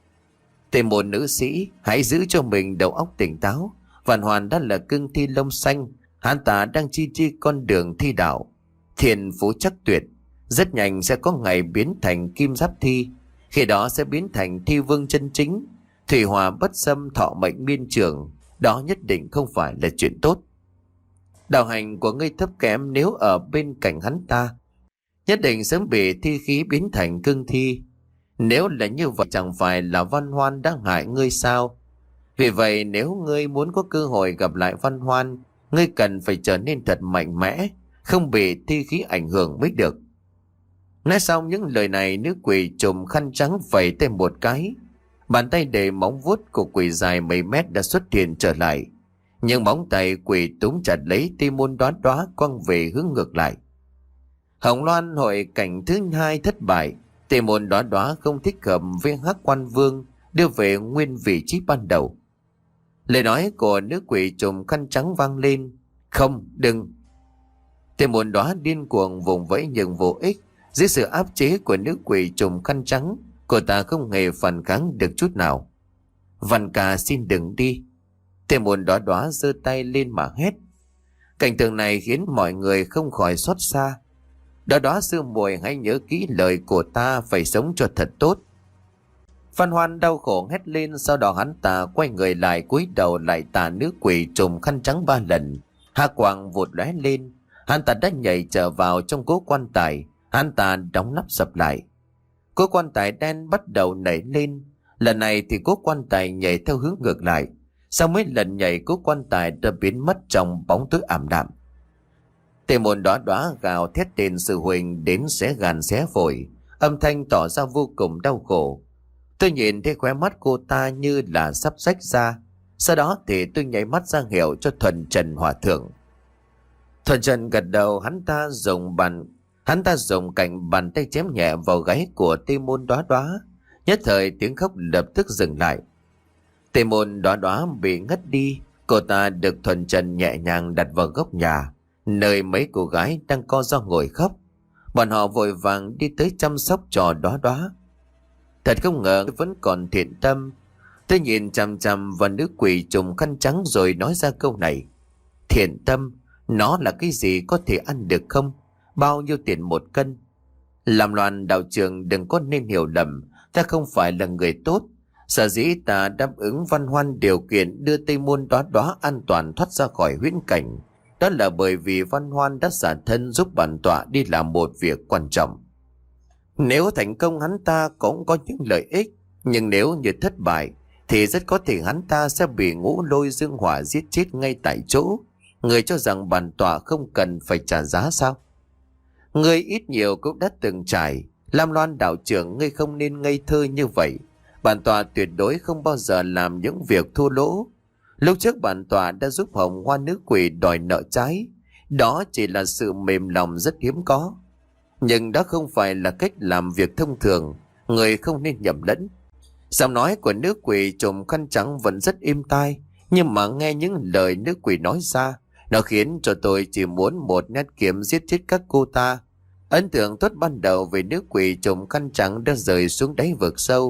Tề Môn nữ sĩ, hãy giữ cho mình đầu óc tỉnh táo. Văn Hoan đã là cương thi lông xanh, hắn ta đang chi chi con đường thi đạo, thiên phú chắc tuyệt, rất nhanh sẽ có ngày biến thành kim giáp thi, khi đó sẽ biến thành thi vương chân chính, thủy hòa bất xâm, thọ mệnh miên trường. Đó nhất định không phải là chuyện tốt. Đạo hành của ngươi thấp kém, nếu ở bên cạnh hắn ta nhất định sớm bị thi khí biến thành cương thi. Nếu là như vậy, chẳng phải là Văn Hoan đang hại ngươi sao? Vì vậy nếu ngươi muốn có cơ hội gặp lại Văn Hoan, ngươi cần phải trở nên thật mạnh mẽ, không bị thi khí ảnh hưởng mới được. Nói xong những lời này, nữ quỷ trùm khăn trắng vẩy tay một cái, bàn tay đầy móng vuốt của quỷ dài mấy mét đã xuất hiện trở lại, nhưng móng tay quỷ túm chặt lấy Tề Môn Đóa Đóa quăng về hướng ngược lại. Hồng Loan hội cảnh thứ hai thất bại, Tề Môn Đóa Đóa không thích hợp với Hắc Quan Vương, đưa về nguyên vị trí ban đầu. Lời nói của nữ quỷ trùm khăn trắng vang lên, không, đừng. Tề Môn Đóa điên cuồng vùng vẫy nhưng vô ích. Dưới sự áp chế của nữ quỷ trùm khăn trắng, cô ta không hề phản kháng được chút nào. Văn ca xin đừng đi. Tề Môn Đóa Đóa giơ tay lên mà hét. Cảnh tượng này khiến mọi người không khỏi xót xa. Đóa Đóa sư muội, hãy nhớ kỹ lời của ta, phải sống cho thật tốt. Phan Hoan đau khổ hét lên, sau đó hắn ta quay người lại cúi đầu lại tạ nữ quỷ trùm khăn trắng ba lần. Hạ quang vụt lóe lên, hắn ta đã nhảy trở vào trong cố quan tài, hắn ta đóng nắp sập lại. Cố quan tài đen bắt đầu nảy lên, lần này thì cố quan tài nhảy theo hướng ngược lại. Sau mấy lần nhảy, cố quan tài đã biến mất trong bóng tối ảm đạm. Tề Môn Đóa Đóa gào thét tên sư huynh đến xé gan xé phổi, âm thanh tỏ ra vô cùng đau khổ. Tôi nhìn thấy khóe mắt cô ta như là sắp rách ra. Sau đó thì tôi nháy mắt ra hiệu cho Thuần Trần Hòa Thượng. Thuần Trần gật đầu, hắn ta dùng bàn hắn ta dùng cạnh bàn tay chém nhẹ vào gáy của Tề Môn Đóa Đóa. Nhất thời tiếng khóc lập tức dừng lại. Tề Môn Đóa Đóa bị ngất đi, cô ta được Thuần Trần nhẹ nhàng đặt vào góc nhà, nơi mấy cô gái đang co ro ngồi khóc. Bọn họ vội vàng đi tới chăm sóc cho Đóa Đóa. Thật không ngờ vẫn còn thiện tâm. Tôi nhìn chằm chằm vào nữ quỷ trùm khăn trắng rồi nói ra câu này. Thiện tâm, nó là cái gì, có thể ăn được không? Bao nhiêu tiền một cân? Làm loạn đạo trường, đừng có nên hiểu lầm, ta không phải là người tốt. Sở dĩ ta đáp ứng Văn Hoan điều kiện đưa Tề Môn Đóa Đóa an toàn thoát ra khỏi huyễn cảnh, đó là bởi vì Văn Hoan đã xả thân giúp bản tọa đi làm một việc quan trọng. Nếu thành công, hắn ta cũng có những lợi ích, nhưng nếu như thất bại thì rất có thể hắn ta sẽ bị Ngũ Lôi Dương Hỏa giết chết ngay tại chỗ. Người cho rằng bản tọa không cần phải trả giá sao? Người ít nhiều cũng đã từng trải. Lam Loan đạo trưởng, ngươi không nên ngây thơ như vậy. Bản tọa tuyệt đối không bao giờ làm những việc thua lỗ. Lúc trước bản tọa đã giúp Hồng Hoa nữ quỷ đòi nợ trái, đó chỉ là sự mềm lòng rất hiếm có. Nhưng đó không phải là cách làm việc thông thường, người không nên nhầm lẫn. Giọng nói của nữ quỷ trùm khăn trắng vẫn rất êm tai, nhưng mà nghe những lời nữ quỷ nói ra, nó khiến cho tôi chỉ muốn một nhát kiếm giết chết các cô ta. Ấn tượng tốt ban đầu về nữ quỷ trùm khăn trắng đã rơi xuống đáy vực sâu.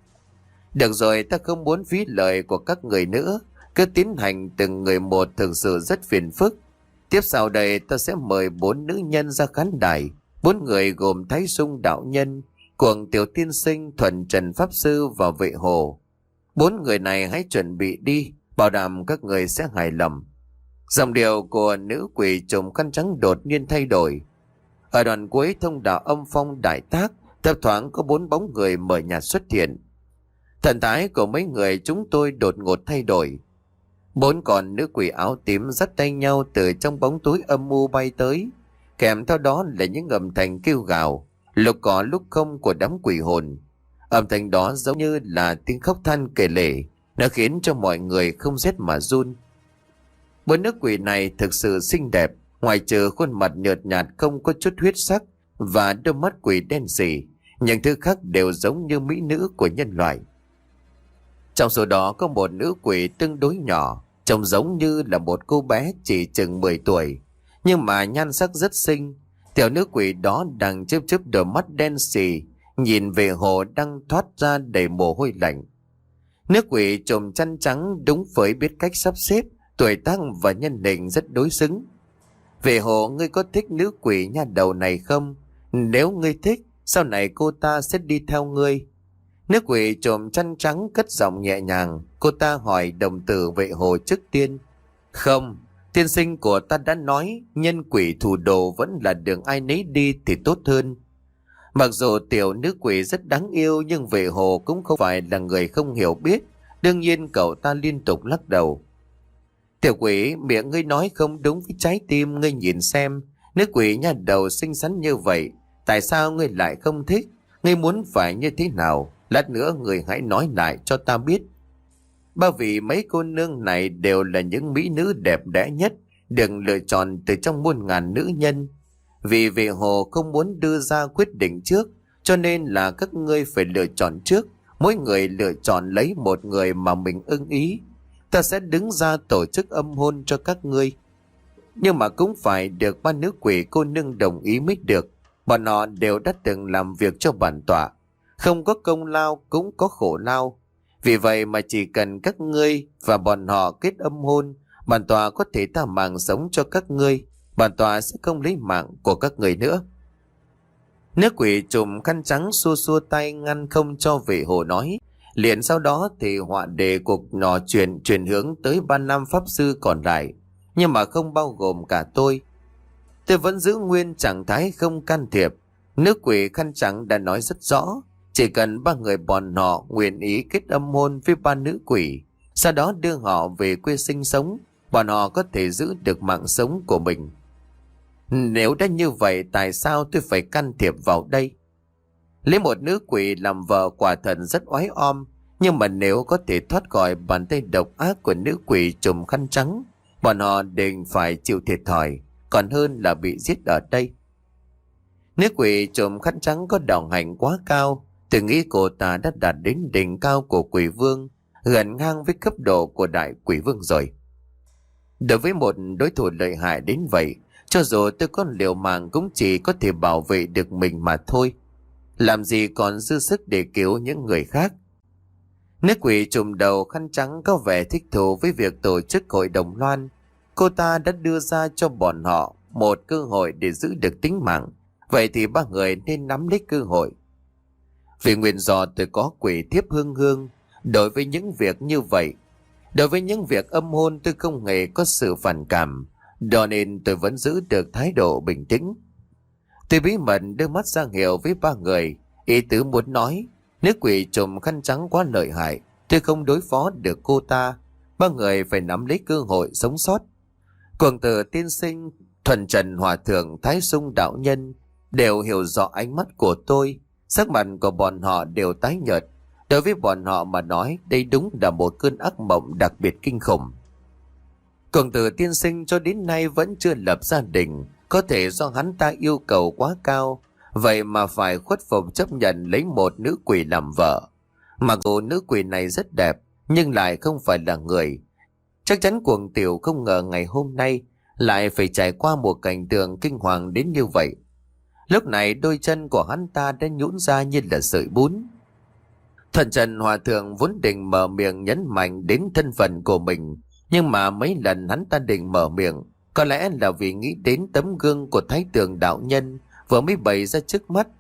Được rồi, ta không muốn phí lời của các người nữa, cứ tiến hành từng người một, thực sự rất phiền phức. Tiếp sau đây ta sẽ mời bốn nữ nhân ra khán đài. Bốn người gồm Thái Sung đạo nhân, Cuồng Tiểu Tiên Sinh, Thuần Trần Pháp Sư và Vệ Hồ. Bốn người này hãy chuẩn bị đi, bảo đảm các người sẽ hài lòng. Giọng điệu của nữ quỷ trùm khăn trắng đột nhiên thay đổi. Ở đoạn cuối thông đạo âm phong đại tác, thấp thoáng có bốn bóng người mờ nhạt xuất hiện. Thần thái của mấy người chúng tôi đột ngột thay đổi. Bốn con nữ quỷ áo tím dắt tay nhau từ trong bóng tối âm u bay tới, kèm theo đó là những âm thanh kêu gào, lúc có lúc không của đám quỷ hồn. Âm thanh đó giống như là tiếng khóc than kể lể, nó khiến cho mọi người không rét mà run. Bốn nữ quỷ này thực sự xinh đẹp, ngoài trừ khuôn mặt nhợt nhạt không có chút huyết sắc và đôi mắt quỷ đen sì, những thứ khác đều giống như mỹ nữ của nhân loại. Trong số đó có một nữ quỷ tương đối nhỏ, trông giống như là một cô bé chỉ chừng mười tuổi, nhưng mà nhan sắc rất xinh. Tiểu nữ quỷ đó đang chớp chớp đôi mắt đen sì, nhìn về Hồ đang thoát ra đầy mồ hôi lạnh. Nữ quỷ trùm chăn trắng đúng với biết cách sắp xếp, tuổi tác và nhân định rất đối xứng. Về Hồ, ngươi có thích nữ quỷ nha đầu này không? Nếu ngươi thích, sau này cô ta sẽ đi theo ngươi. Nữ quỷ trùm chăn trắng cất giọng nhẹ nhàng, cô ta hỏi đồng tử Vệ Hồ trước tiên. Không, tiên sinh của ta đã nói, nhân quỷ thủ đồ vẫn là đường ai nấy đi thì tốt hơn. Mặc dù tiểu nữ quỷ rất đáng yêu, nhưng Vệ Hồ cũng không phải là người không hiểu biết. Đương nhiên cậu ta liên tục lắc đầu. Tiểu quỷ, miệng ngươi nói không đúng với trái tim, ngươi nhìn xem, nữ quỷ nha đầu xinh xắn như vậy, tại sao ngươi lại không thích? Ngươi muốn phải như thế nào? Lát nữa ngươi hãy nói lại cho ta biết. Bởi vì mấy cô nương này đều là những mỹ nữ đẹp đẽ nhất, được lựa chọn từ trong muôn ngàn nữ nhân. Vì Vệ Hồ không muốn đưa ra quyết định trước, cho nên là các ngươi phải lựa chọn trước. Mỗi người lựa chọn lấy một người mà mình ưng ý. Ta sẽ đứng ra tổ chức âm hôn cho các ngươi. Nhưng mà cũng phải được ba nữ quỷ cô nương đồng ý mới được. Bọn họ đều đã từng làm việc cho bản tọa, không có công lao cũng có khổ lao. Vì vậy mà chỉ cần các ngươi và bọn họ kết âm hôn, bản tòa có thể tha mạng sống cho các ngươi. Bản tòa sẽ không lấy mạng của các người nữa. Nữ quỷ trùm khăn trắng xua xua tay ngăn không cho vệ hồ nói. Liền sau đó thì họa đề cuộc nọ chuyển chuyển hướng tới ba nam pháp sư còn lại, nhưng mà không bao gồm cả tôi. Tôi vẫn giữ nguyên trạng thái không can thiệp. Nữ quỷ khăn trắng đã nói rất rõ, chỉ cần ba người bọn họ nguyện ý kết âm hôn với ba nữ quỷ, sau đó đưa họ về quê sinh sống, bọn họ có thể giữ được mạng sống của mình. Nếu đã như vậy, tại sao tôi phải can thiệp vào đây? Lấy một nữ quỷ làm vợ quả thật rất oái oăm, nhưng mà nếu có thể thoát khỏi bàn tay độc ác của nữ quỷ trùm khăn trắng, bọn họ định phải chịu thiệt thòi, còn hơn là bị giết ở đây. Nữ quỷ trùm khăn trắng có đạo hạnh quá cao, tôi nghĩ cô ta đã đạt đến đỉnh cao của quỷ vương, gần ngang với cấp độ của đại quỷ vương rồi. Đối với một đối thủ lợi hại đến vậy, cho dù tôi có liều mạng cũng chỉ có thể bảo vệ được mình mà thôi. Làm gì còn dư sức để cứu những người khác. Nữ quỷ trùm đầu khăn trắng có vẻ thích thú với việc tổ chức hội đồng loan. Cô ta đã đưa ra cho bọn họ một cơ hội để giữ được tính mạng. Vậy thì ba người nên nắm lấy cơ hội. Vì nguyên do tôi có quỷ thiếp hương hương, đối với những việc như vậy, đối với những việc âm hôn tôi không hề có sự phản cảm, cho nên tôi vẫn giữ được thái độ bình tĩnh. Tôi bí mật đưa mắt ra hiệu với ba người, ý tứ muốn nói, nếu quỷ trùm khăn trắng quá lợi hại, tôi không đối phó được cô ta, ba người phải nắm lấy cơ hội sống sót. Cường tử tiên sinh, thuần trần hòa thượng, thái sung đạo nhân đều hiểu rõ ánh mắt của tôi, sắc mặt của bọn họ đều tái nhợt. Đối với bọn họ mà nói, đây đúng là một cơn ác mộng đặc biệt kinh khủng. Cường tử tiên sinh cho đến nay vẫn chưa lập gia đình, có thể do hắn ta yêu cầu quá cao, vậy mà phải khuất phục chấp nhận lấy một nữ quỷ làm vợ. Mặc dù nữ quỷ này rất đẹp, nhưng lại không phải là người. Chắc chắn cuồng tiểu không ngờ ngày hôm nay lại phải trải qua một cảnh tượng kinh hoàng đến như vậy. Lúc này đôi chân của hắn ta đã nhũn ra như là sợi bún. Thuần trần hòa thượng vốn định mở miệng nhấn mạnh đến thân phận của mình, nhưng mà mấy lần hắn ta định mở miệng, có lẽ là vì nghĩ đến tấm gương của Thái Tường đạo nhân vừa mới bày ra trước mắt.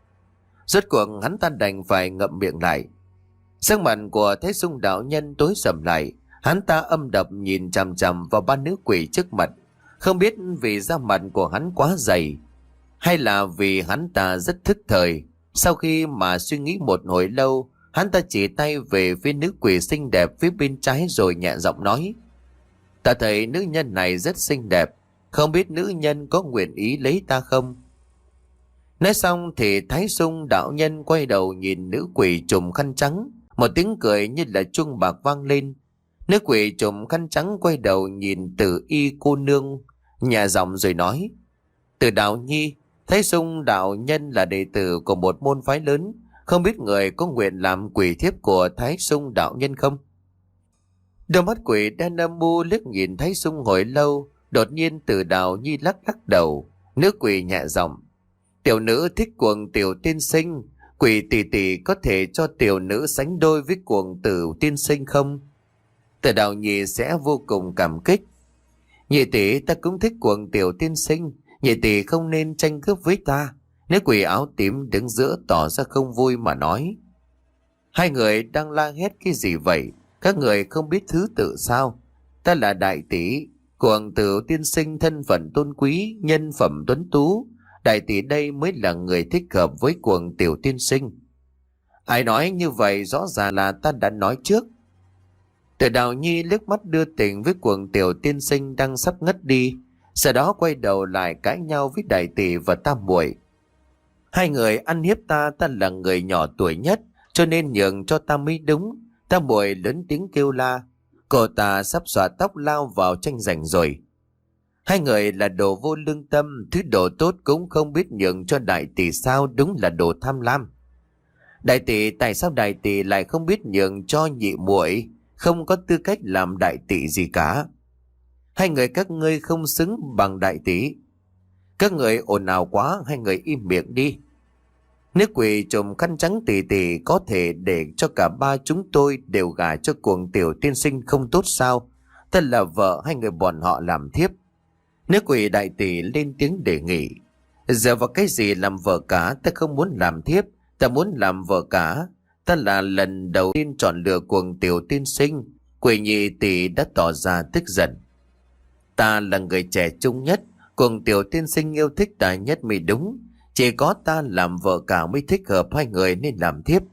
Rốt cuộc hắn ta đành phải ngậm miệng lại. Sắc mặt của Thái Sung đạo nhân tối sầm lại, hắn ta âm độc nhìn chằm chằm vào ba nữ quỷ trước mặt, không biết vì da mặt của hắn quá dày, hay là vì hắn ta rất thức thời. Sau khi mà suy nghĩ một hồi lâu, hắn ta chỉ tay về phía nữ quỷ xinh đẹp phía bên trái rồi nhẹ giọng nói: "Ta thấy nữ nhân này rất xinh đẹp, không biết nữ nhân có nguyện ý lấy ta không?" Nói xong thì Thái Sung đạo nhân quay đầu nhìn nữ quỷ trùm khăn trắng, một tiếng cười như là chuông bạc vang lên. Nữ quỷ trùm khăn trắng quay đầu nhìn Tử Y cô nương, nhẹ giọng rồi nói: "Từ đạo nhi, Thái Sung đạo nhân là đệ tử của một môn phái lớn, không biết người có nguyện làm quỷ thiếp của Thái Sung đạo nhân không?" Đôi mắt quỷ đen âm u liếc nhìn Thái Sung hồi lâu, đột nhiên Từ đạo nhi lắc lắc đầu. Nữ quỷ nhẹ giọng: "Tiểu nữ thích cuồng tiểu tiên sinh, quỷ tỷ tỷ có thể cho tiểu nữ sánh đôi với cuồng tử tiên sinh không?" Từ đạo nhi sẽ vô cùng cảm kích: "Nhị tỷ, ta cũng thích cuồng tiểu tiên sinh, nhị tỷ không nên tranh cướp với ta." Nữ quỷ áo tím đứng giữa tỏ ra không vui mà nói: "Hai người đang la hét cái gì vậy? Các người không biết thứ tự sao? Ta là đại tỷ, cuồng tử tiên sinh thân phận tôn quý, nhân phẩm tuấn tú, đại tỷ đây mới là người thích hợp với cuồng tiểu tiên sinh." "Ai nói như vậy? Rõ ràng là ta đã nói trước." Từ đạo nhi liếc mắt đưa tình với cuồng tiểu tiên sinh đang sắp ngất đi, sau đó quay đầu lại cãi nhau với đại tỷ và tam muội: "Hai người ăn hiếp ta, ta là người nhỏ tuổi nhất, cho nên nhường cho ta mới đúng." Tam muội lớn tiếng kêu la, cô ta sắp xõa tóc lao vào tranh giành rồi. Hai người là đồ vô lương tâm, thứ đồ tốt cũng không biết nhường cho đại tỷ sao, đúng là đồ tham lam. "Đại tỷ, tại sao đại tỷ lại không biết nhường cho nhị muội, không có tư cách làm đại tỷ gì cả. Hai người các ngươi không xứng bằng đại tỷ." "Các người ồn ào quá, hai người im miệng đi." Nếu quỷ trùm khăn trắng tỉ tỉ có thể để cho cả ba chúng tôi đều gả cho cuồng tiểu tiên sinh không tốt sao? Thật là vợ hay người bọn họ làm thiếp. Nếu quỷ đại tỷ lên tiếng đề nghị. Giờ vào cái gì làm vợ cả, ta không muốn làm thiếp, ta muốn làm vợ cả. Ta là lần đầu tiên chọn lựa cuồng tiểu tiên sinh. Quỷ nhị tỷ đã tỏ ra tức giận. Ta là người trẻ trung nhất, cuồng tiểu tiên sinh yêu thích ta nhất mới đúng. Chỉ có ta làm vợ cả mới thích hợp, hai người nên làm thiếp.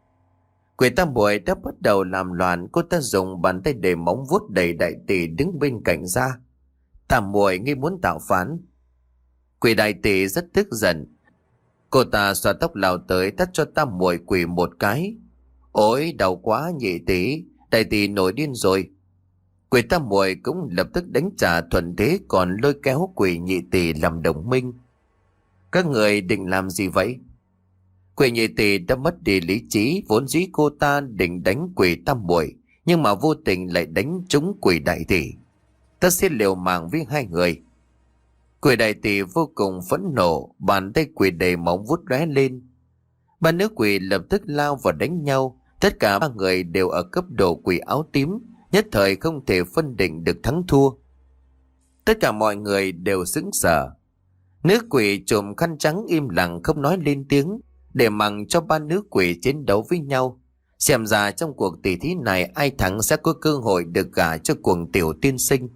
Quỷ tam muội đã bắt đầu làm loạn. Cô ta dùng bàn tay để móng vuốt đẩy đại tỷ đứng bên cạnh ra. Tam muội nghi muốn tạo phản. Quỷ đại tỷ rất tức giận. Cô ta xoa tóc lao tới tát cho tam muội quỷ một cái. Ôi đau quá nhị tỷ, đại tỷ nổi điên rồi. Quỷ tam muội cũng lập tức đánh trả thuận thế, còn lôi kéo quỷ nhị tỷ làm đồng minh. Các người định làm gì vậy? Quỷ nhị tỷ đã mất đi lý trí, vốn dĩ cô ta định đánh quỷ tam muội, nhưng mà vô tình lại đánh trúng quỷ đại tỷ. Ta sẽ liều mạng với hai người. Quỷ đại tỷ vô cùng phẫn nộ, bàn tay quỷ đầy móng vuốt lóe lên. Ba nữ quỷ lập tức lao vào đánh nhau. Tất cả ba người đều ở cấp độ quỷ áo tím, nhất thời không thể phân định được thắng thua. Tất cả mọi người đều sững sờ. Nữ quỷ trùm khăn trắng im lặng không nói lên tiếng, để mặc cho ba nữ quỷ chiến đấu với nhau. Xem ra trong cuộc tỷ thí này ai thắng sẽ có cơ hội được gả cho cuồng tiểu tiên sinh.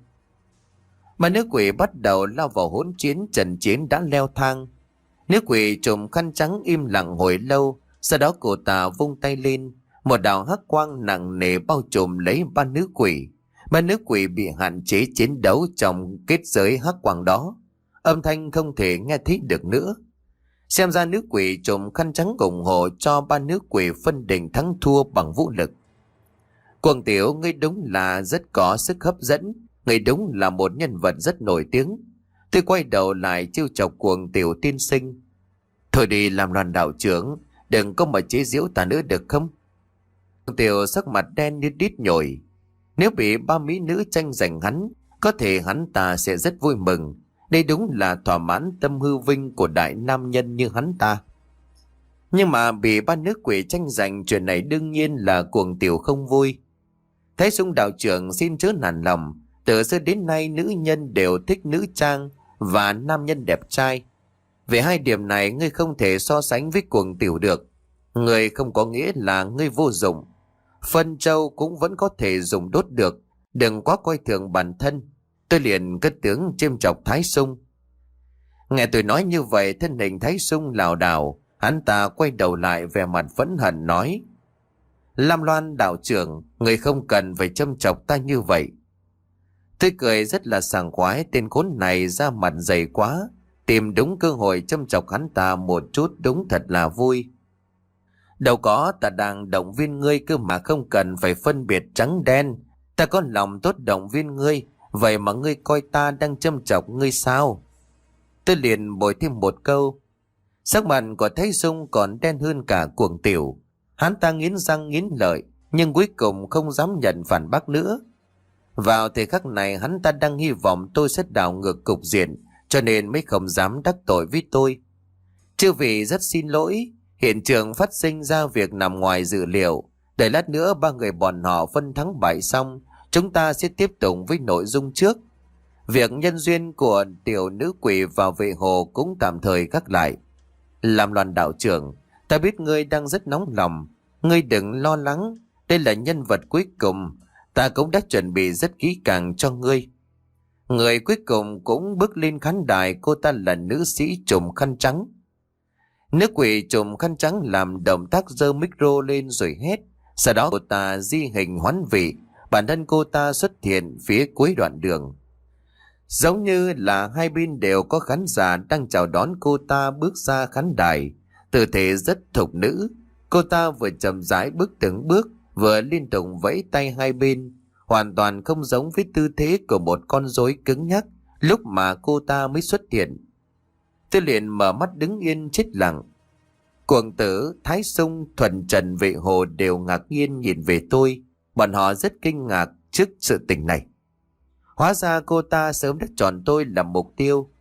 Mà nữ quỷ bắt đầu lao vào hỗn chiến, trận chiến đã leo thang. Nữ quỷ trùm khăn trắng im lặng hồi lâu, sau đó cô ta vung tay lên, một đạo hắc quang nặng nề bao trùm lấy ba nữ quỷ. Ba nữ quỷ bị hạn chế chiến đấu trong kết giới hắc quang đó, âm thanh không thể nghe thấy được nữa. Xem ra nữ quỷ trùm khăn trắng ủng hộ cho ba nữ quỷ phân định thắng thua bằng vũ lực. Cuồng tiểu, ngươi đúng là rất có sức hấp dẫn, ngươi đúng là một nhân vật rất nổi tiếng. Tôi quay đầu lại trêu chọc cuồng tiểu tiên sinh. Thôi đi làm loạn đạo trưởng, đừng có mà chế giễu ta nữa được không? Cuồng tiểu sắc mặt đen như đít nhồi. Nếu bị ba mỹ nữ tranh giành hắn, có thể hắn ta sẽ rất vui mừng. Đây đúng là thỏa mãn tâm hư vinh của đại nam nhân như hắn ta. Nhưng mà bị ba nữ quỷ tranh giành, chuyện này đương nhiên là cuồng tiểu không vui. Thái Sung đạo trưởng xin chớ nản lòng. Từ xưa đến nay nữ nhân đều thích nữ trang và nam nhân đẹp trai. Về hai điểm này ngươi không thể so sánh với cuồng tiểu được. Ngươi không có nghĩa là ngươi vô dụng. Phân châu cũng vẫn có thể dùng đốt được. Đừng quá coi thường bản thân. Tôi liền cất tiếng chêm chọc Thái Sung. Nghe tôi nói như vậy, thân hình Thái Sung lảo đảo. Hắn ta quay đầu lại vẻ mặt phẫn hận nói: Lam Loan đạo trưởng, người không cần phải châm chọc ta như vậy. Tôi cười rất là sảng khoái, tên khốn này ra mặt dày quá, tìm đúng cơ hội châm chọc hắn ta một chút đúng thật là vui. Đâu có, ta đang động viên ngươi cơ mà, không cần phải phân biệt trắng đen. Ta có lòng tốt động viên ngươi, vậy mà ngươi coi ta đang châm chọc ngươi sao? Tôi liền bồi thêm một câu. Sắc mặt của Thái Sung còn đen hơn cả cuồng tiểu. Hắn ta nghiến răng nghiến lợi, nhưng cuối cùng không dám nhận phản bác nữa. Vào thời khắc này hắn ta đang hy vọng tôi sẽ đảo ngược cục diện, cho nên mới không dám đắc tội với tôi. Chư vị rất xin lỗi, hiện trường phát sinh ra việc nằm ngoài dự liệu. Để lát nữa ba người bọn họ phân thắng bại xong, chúng ta sẽ tiếp tục với nội dung trước. Việc nhân duyên của tiểu nữ quỷ vào vệ hồ cũng tạm thời gác lại. Làm Loan đạo trưởng, ta biết ngươi đang rất nóng lòng. Ngươi đừng lo lắng, đây là nhân vật cuối cùng. Ta cũng đã chuẩn bị rất kỹ càng cho ngươi. Người cuối cùng cũng bước lên khán đài, cô ta là nữ sĩ trùm khăn trắng. Nữ quỷ trùm khăn trắng làm động tác giơ micro lên rồi hét. Sau đó cô ta di hình hoán vị, bản thân cô ta xuất hiện phía cuối đoạn đường. Giống như là hai bên đều có khán giả đang chào đón cô ta bước ra khán đài. Tư thế rất thục nữ. Cô ta vừa chậm rãi bước từng bước, vừa liên tục vẫy tay hai bên, hoàn toàn không giống với tư thế của một con rối cứng nhắc lúc mà cô ta mới xuất hiện. Tôi liền mở mắt đứng yên chết lặng. Cuồng tử, Thái Sung, Thuần Trần, Vệ Hồ đều ngạc nhiên nhìn về tôi. Bọn họ rất kinh ngạc trước sự tình này. Hóa ra cô ta sớm đã chọn tôi làm mục tiêu.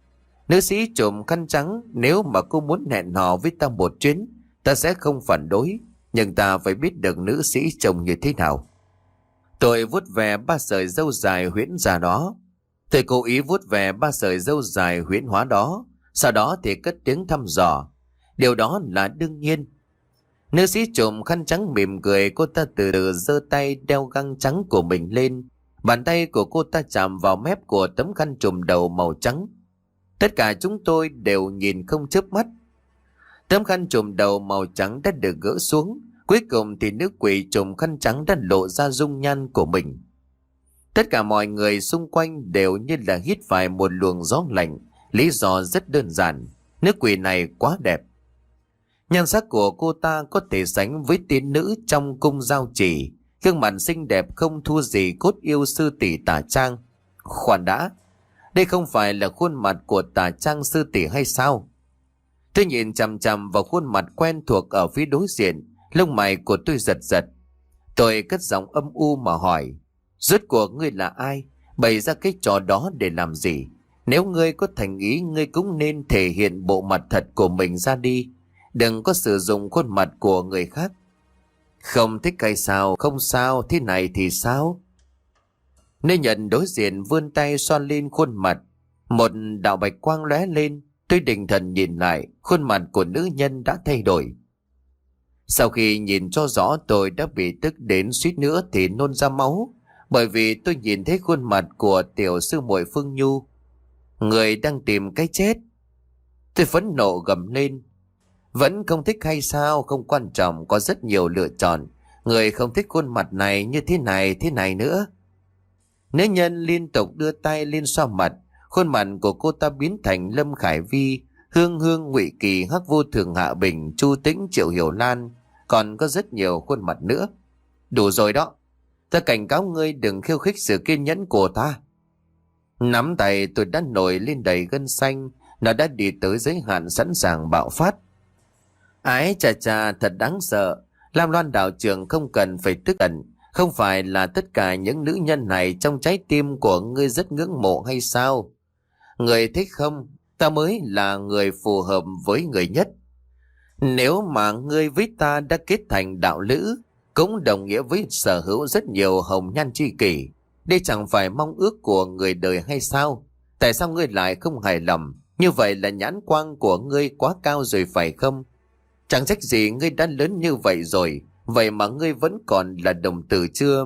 Nữ sĩ trùm khăn trắng, nếu mà cô muốn hẹn hò với ta một chuyến, ta sẽ không phản đối, nhưng ta phải biết được nữ sĩ trông như thế nào. Tôi vuốt về ba sợi râu dài huyễn ra đó. Tôi cố ý vuốt về ba sợi râu dài huyễn hóa đó, sau đó thì cất tiếng thăm dò. Điều đó là đương nhiên. Nữ sĩ trùm khăn trắng mỉm cười, cô ta từ từ giơ tay đeo găng trắng của mình lên. Bàn tay của cô ta chạm vào mép của tấm khăn trùm đầu màu trắng. Tất cả chúng tôi đều nhìn không chớp mắt. Tấm khăn trùm đầu màu trắng đã được gỡ xuống. Cuối cùng thì nữ quỷ trùm khăn trắng đã lộ ra dung nhan của mình. Tất cả mọi người xung quanh đều như là hít phải một luồng gió lạnh. Lý do rất đơn giản, nữ quỷ này quá đẹp. Nhan sắc của cô ta có thể sánh với tiên nữ trong cung giao chỉ. Gương mặt xinh đẹp không thua gì cốt yêu sư tỷ Tả Trang. Khoan đã, đây không phải là khuôn mặt của Tả Trang sư tỷ hay sao? Tôi nhìn chằm chằm vào khuôn mặt quen thuộc ở phía đối diện, lông mày của tôi giật giật. Tôi cất giọng âm u mà hỏi, rốt cuộc ngươi là ai? Bày ra cái trò đó để làm gì? Nếu ngươi có thành ý, ngươi cũng nên thể hiện bộ mặt thật của mình ra đi. Đừng có sử dụng khuôn mặt của người khác. Không thích hay sao? Không sao, thế này thì sao? Nơi nhận đối diện vươn tay xoa lên khuôn mặt. Một đạo bạch quang lóe lên. Tôi định thần nhìn lại, khuôn mặt của nữ nhân đã thay đổi. Sau khi nhìn cho rõ, tôi đã bị tức đến suýt nữa thì nôn ra máu. Bởi vì tôi nhìn thấy khuôn mặt của tiểu sư muội Phương Nhu, người đang tìm cái chết. Tôi phẫn nộ gầm lên, vẫn không thích hay sao? Không quan trọng, có rất nhiều lựa chọn. Người không thích khuôn mặt này như thế này thế này nữa. Nữ nhân liên tục đưa tay lên xoa mặt. Khuôn mặt của cô ta biến thành Lâm Khải Vi, Hương Hương, Ngụy Kỳ, Hắc Vô Thường, Hạ Bình, Chu Tĩnh, Triệu Hiểu Lan, còn có rất nhiều khuôn mặt nữa. Đủ rồi đó, ta cảnh cáo ngươi đừng khiêu khích sự kiên nhẫn của ta. Nắm tay tôi đã nổi lên đầy gân xanh, nó đã đi tới giới hạn sẵn sàng bạo phát. Ái chà chà, thật đáng sợ. Lam Loan đạo trưởng không cần phải tức giận. Không phải là tất cả những nữ nhân này trong trái tim của ngươi rất ngưỡng mộ hay sao? Người thích không? Ta mới là người phù hợp với người nhất. Nếu mà ngươi với ta đã kết thành đạo lữ, cũng đồng nghĩa với sở hữu rất nhiều hồng nhan tri kỷ. Đây chẳng phải mong ước của người đời hay sao? Tại sao ngươi lại không hài lòng? Như vậy là nhãn quang của ngươi quá cao rồi phải không? Chẳng trách gì ngươi đã lớn như vậy rồi, vậy mà ngươi vẫn còn là đồng tử chưa?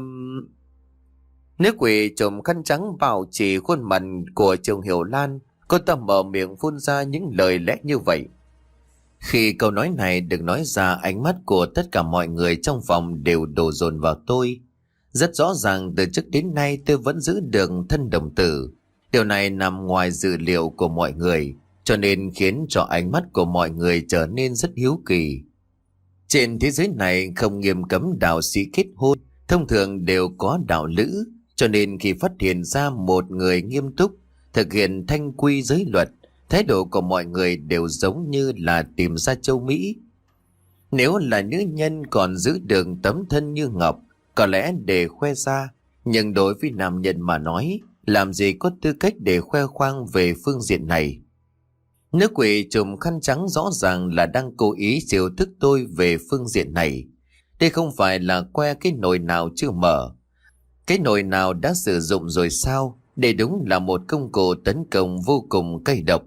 Nữ quỷ trùm khăn trắng bảo chỉ khuôn mặt của Triệu Hiểu Lan, cô ta mở miệng phun ra những lời lẽ như vậy. Khi câu nói này được nói ra, ánh mắt của tất cả mọi người trong phòng đều đổ dồn vào tôi. Rất rõ ràng từ trước đến nay tôi vẫn giữ được thân đồng tử. Điều này nằm ngoài dự liệu của mọi người, cho nên khiến cho ánh mắt của mọi người trở nên rất hiếu kỳ. Trên thế giới này không nghiêm cấm đạo sĩ kết hôn, thông thường đều có đạo lữ, cho nên khi phát hiện ra một người nghiêm túc, thực hiện thanh quy giới luật, thái độ của mọi người đều giống như là tìm ra châu Mỹ. Nếu là nữ nhân còn giữ được tấm thân như ngọc, có lẽ để khoe ra, nhưng đối với nam nhân mà nói, làm gì có tư cách để khoe khoang về phương diện này. Nữ quỷ trùm khăn trắng rõ ràng là đang cố ý chiêu thức tôi về phương diện này. Đây không phải là que cái nồi nào chưa mở. Cái nồi nào đã sử dụng rồi sao? Đây đúng là một công cụ tấn công vô cùng cay độc.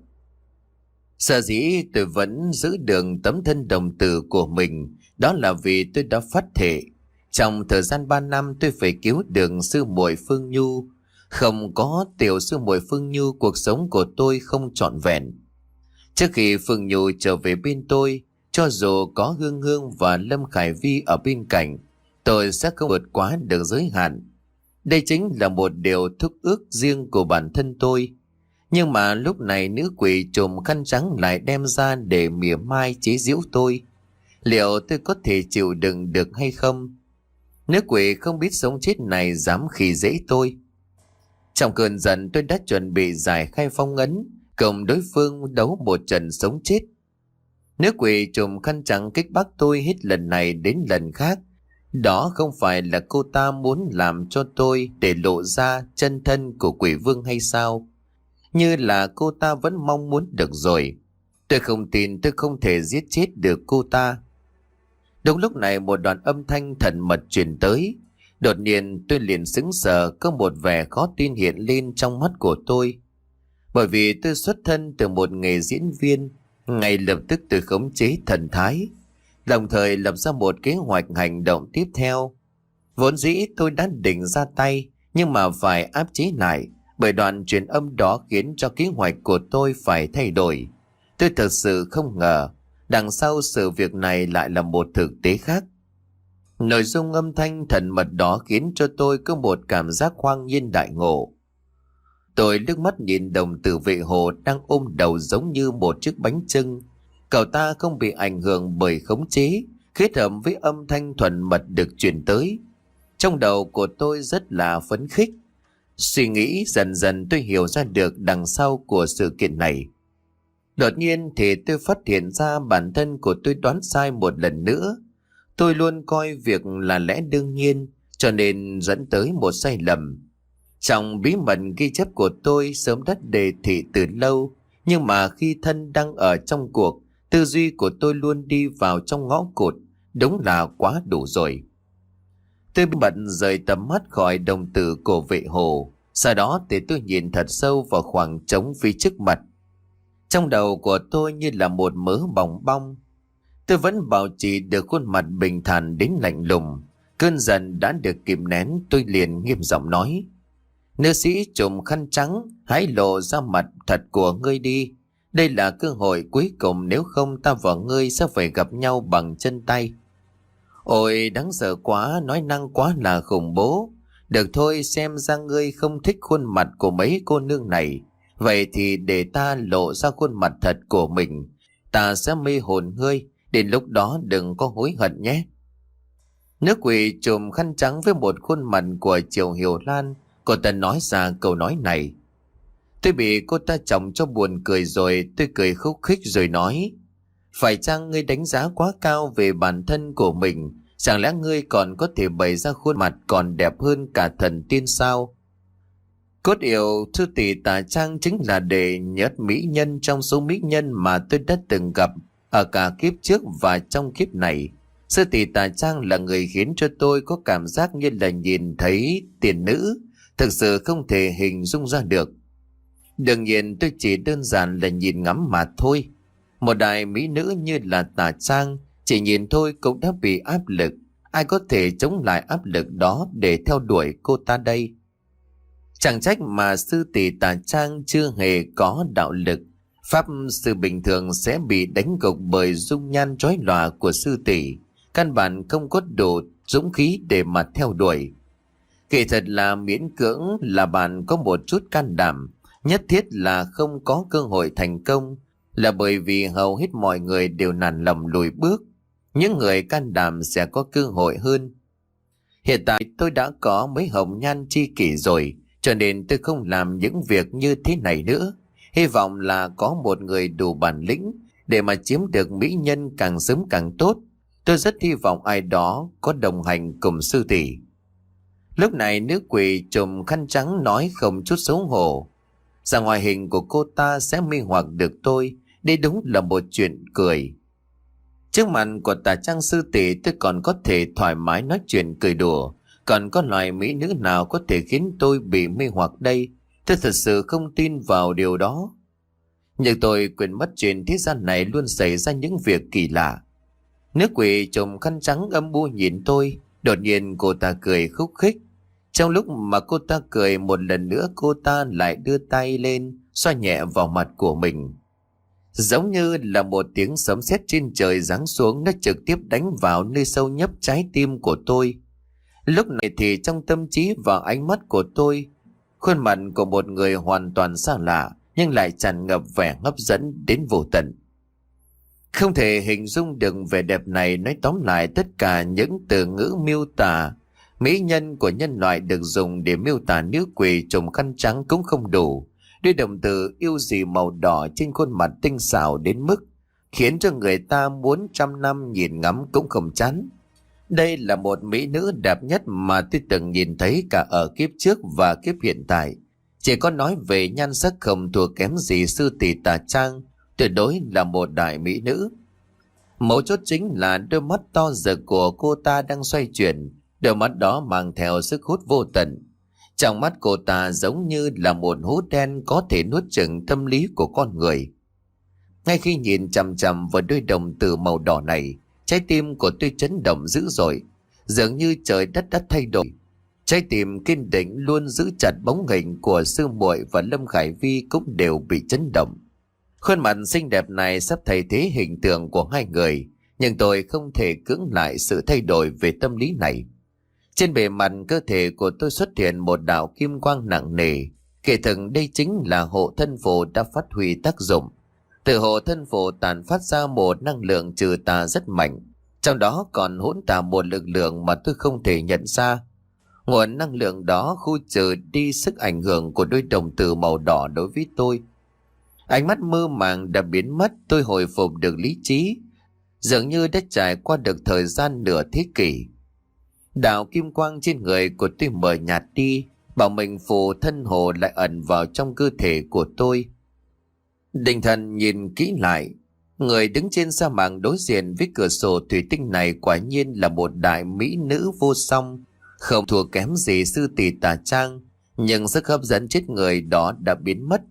Sở dĩ tôi vẫn giữ được tấm thân đồng tử của mình, đó là vì tôi đã phát thệ. Trong thời gian ba năm tôi phải cứu được sư muội Phương Nhu. Không có tiểu sư muội Phương Nhu, cuộc sống của tôi không trọn vẹn. Trước khi Phương Nhu trở về bên tôi, cho dù có Hương Hương và Lâm Khải Vi ở bên cạnh, tôi sẽ không vượt quá được giới hạn. Đây chính là một điều thúc ước riêng của bản thân tôi. Nhưng mà lúc này nữ quỷ trùm khăn trắng lại đem ra để mỉa mai chế giễu tôi. Liệu tôi có thể chịu đựng được hay không? Nữ quỷ không biết sống chết này dám khi dễ tôi. Trong cơn giận tôi đã chuẩn bị giải khai phong ấn, cùng đối phương đấu một trận sống chết. Nữ quỷ trùm khăn trắng kích bác tôi hết lần này đến lần khác. Đó không phải là cô ta muốn làm cho tôi để lộ ra chân thân của quỷ vương hay sao? như là cô ta vẫn mong muốn được rồi. Tôi không tin tôi không thể giết chết được cô ta. Đúng lúc này một đoạn âm thanh thần mật truyền tới. Đột nhiên tôi liền sững sờ, có một vẻ khó tin hiện lên trong mắt của tôi. Bởi vì tôi xuất thân từ một nghề diễn viên, ngay lập tức tôi khống chế thần thái, đồng thời lập ra một kế hoạch hành động tiếp theo. Vốn dĩ tôi đã định ra tay, nhưng mà phải áp chế lại, bởi đoạn truyền âm đó khiến cho kế hoạch của tôi phải thay đổi. Tôi thật sự không ngờ, đằng sau sự việc này lại là một thực tế khác. Nội dung âm thanh thần mật đó khiến cho tôi có một cảm giác hoang nhiên đại ngộ. Tôi liếc mắt nhìn đồng tử vệ hồ đang ôm đầu giống như một chiếc bánh chưng. Cậu ta không bị ảnh hưởng bởi khống chế, kết hợp với âm thanh thuần mật được truyền tới. Trong đầu của tôi rất là phấn khích. Suy nghĩ dần dần tôi hiểu ra được đằng sau của sự kiện này. Đột nhiên thì tôi phát hiện ra bản thân của tôi đoán sai một lần nữa. Tôi luôn coi việc là lẽ đương nhiên, cho nên dẫn tới một sai lầm. Trong bí mật ghi chép của tôi sớm đã đề thị từ lâu, nhưng mà khi thân đang ở trong cuộc, tư duy của tôi luôn đi vào trong ngõ cụt, đúng là quá đủ rồi. Tôi bận rời tầm mắt khỏi đồng tử của vệ hồ, sau đó thì tôi nhìn thật sâu vào khoảng trống phía trước mặt. Trong đầu của tôi như là một mớ bòng bong. Tôi vẫn bảo trì được khuôn mặt bình thản đến lạnh lùng. Cơn giận đã được kìm nén, tôi liền nghiêm giọng nói: Nữ sĩ trùm khăn trắng, hãy lộ ra mặt thật của ngươi đi. Đây là cơ hội cuối cùng, nếu không ta và ngươi sẽ phải gặp nhau bằng chân tay. Ôi đáng sợ quá, nói năng quá là khủng bố. Được thôi, xem ra ngươi không thích khuôn mặt của mấy cô nương này. Vậy thì để ta lộ ra khuôn mặt thật của mình. Ta sẽ mê hồn ngươi, đến lúc đó đừng có hối hận nhé. Nữ quỷ trùm khăn trắng với một khuôn mặt của Triệu Hiểu Lan, cô ta nói ra câu nói này. Tôi bị cô ta chọc cho buồn cười rồi, tôi cười khúc khích rồi nói: Phải chăng ngươi đánh giá quá cao về bản thân của mình? Chẳng lẽ ngươi còn có thể bày ra khuôn mặt còn đẹp hơn cả thần tiên sao? Cốt yêu thư tỷ Tà Trang chính là đệ nhất mỹ nhân trong số mỹ nhân mà tôi đã từng gặp ở cả kiếp trước và trong kiếp này. Sư tỷ Tà Trang là người khiến cho tôi có cảm giác như là nhìn thấy tiền nữ, thực sự không thể hình dung ra được. Đương nhiên tôi chỉ đơn giản là nhìn ngắm mà thôi. Một đại mỹ nữ như là Tà Trang, chỉ nhìn thôi cũng đã bị áp lực. Ai có thể chống lại áp lực đó để theo đuổi cô ta đây? Chẳng trách mà sư tỷ Tà Trang chưa hề có đạo lực. Pháp sư bình thường sẽ bị đánh gục bởi dung nhan chói lòa của sư tỷ, căn bản không có đủ dũng khí để mà theo đuổi. Kể thật là miễn cưỡng là bạn có một chút can đảm, nhất thiết là không có cơ hội thành công, là bởi vì hầu hết mọi người đều nản lòng lùi bước. Những người can đảm sẽ có cơ hội hơn. Hiện tại tôi đã có mấy hồng nhan chi kỷ rồi, cho nên tôi không làm những việc như thế này nữa. Hy vọng là có một người đủ bản lĩnh để mà chiếm được mỹ nhân càng sớm càng tốt. Tôi rất hy vọng ai đó có đồng hành cùng sư tỷ. Lúc này nữ quỷ trùm khăn trắng nói không chút xấu hổ rằng ngoại hình của cô ta sẽ mê hoặc được tôi. Đây đúng là một chuyện cười. Trước mặt của Tà Trang sư tỷ tôi còn có thể thoải mái nói chuyện cười đùa. Còn có loài mỹ nữ nào có thể khiến tôi bị mê hoặc đây? Tôi thật sự không tin vào điều đó. Nhưng tôi quên mất chuyện thế gian này luôn xảy ra những việc kỳ lạ. Nữ quỷ trùm khăn trắng âm u nhìn tôi. Đột nhiên cô ta cười khúc khích. Trong lúc mà cô ta cười, một lần nữa cô ta lại đưa tay lên xoa nhẹ vào mặt của mình. Giống như là một tiếng sấm sét trên trời giáng xuống, nó trực tiếp đánh vào nơi sâu nhất trái tim của tôi. Lúc này thì trong tâm trí và ánh mắt của tôi, khuôn mặt của một người hoàn toàn xa lạ nhưng lại tràn ngập vẻ hấp dẫn đến vô tận. Không thể hình dung được vẻ đẹp này. Nói tóm lại, tất cả những từ ngữ miêu tả mỹ nhân của nhân loại được dùng để miêu tả nữ quỷ trùm khăn trắng cũng không đủ. Đôi đồng từ yêu dị màu đỏ trên khuôn mặt tinh xảo đến mức khiến cho người ta muốn trăm năm nhìn ngắm cũng không chán. Đây là một mỹ nữ đẹp nhất mà tôi từng nhìn thấy cả ở kiếp trước và kiếp hiện tại. Chỉ có nói về nhan sắc không thua kém gì sư tỷ Tà Trang, tuyệt đối là một đại mỹ nữ. Mấu chốt chính là đôi mắt to rực của cô ta đang xoay chuyển, đôi mắt đó mang theo sức hút vô tận. Trong mắt cô ta giống như là một hố đen có thể nuốt chửng tâm lý của con người. Ngay khi nhìn chằm chằm vào đôi đồng tử màu đỏ này, trái tim của tôi chấn động dữ dội, dường như trời đất đã thay đổi. Trái tim kiên định luôn giữ chặt bóng hình của sư muội và Lâm Khải Vi cũng đều bị chấn động. Khuôn mặt xinh đẹp này sắp thay thế hình tượng của hai người, nhưng tôi không thể cưỡng lại sự thay đổi về tâm lý này. Trên bề mặt cơ thể của tôi xuất hiện một đạo kim quang nặng nề, kể thực đây chính là hộ thân phù đã phát huy tác dụng. Từ hộ thân phù tàn phát ra một năng lượng trừ tà rất mạnh, trong đó còn hỗn tạp một lực lượng mà tôi không thể nhận ra. Nguồn năng lượng đó khu trừ đi sức ảnh hưởng của đôi đồng tử màu đỏ đối với tôi. Ánh mắt mơ màng đã biến mất, tôi hồi phục được lý trí, dường như đã trải qua được thời gian nửa thế kỷ. Đạo kim quang trên người của tôi mờ nhạt đi, bảo mình phù thân hồ lại ẩn vào trong cơ thể của tôi. Định thần nhìn kỹ lại, người đứng trên sa mạc đối diện với cửa sổ thủy tinh này quả nhiên là một đại mỹ nữ vô song, không thua kém gì sư tỷ Tà Trang, nhưng sức hấp dẫn chết người đó đã biến mất.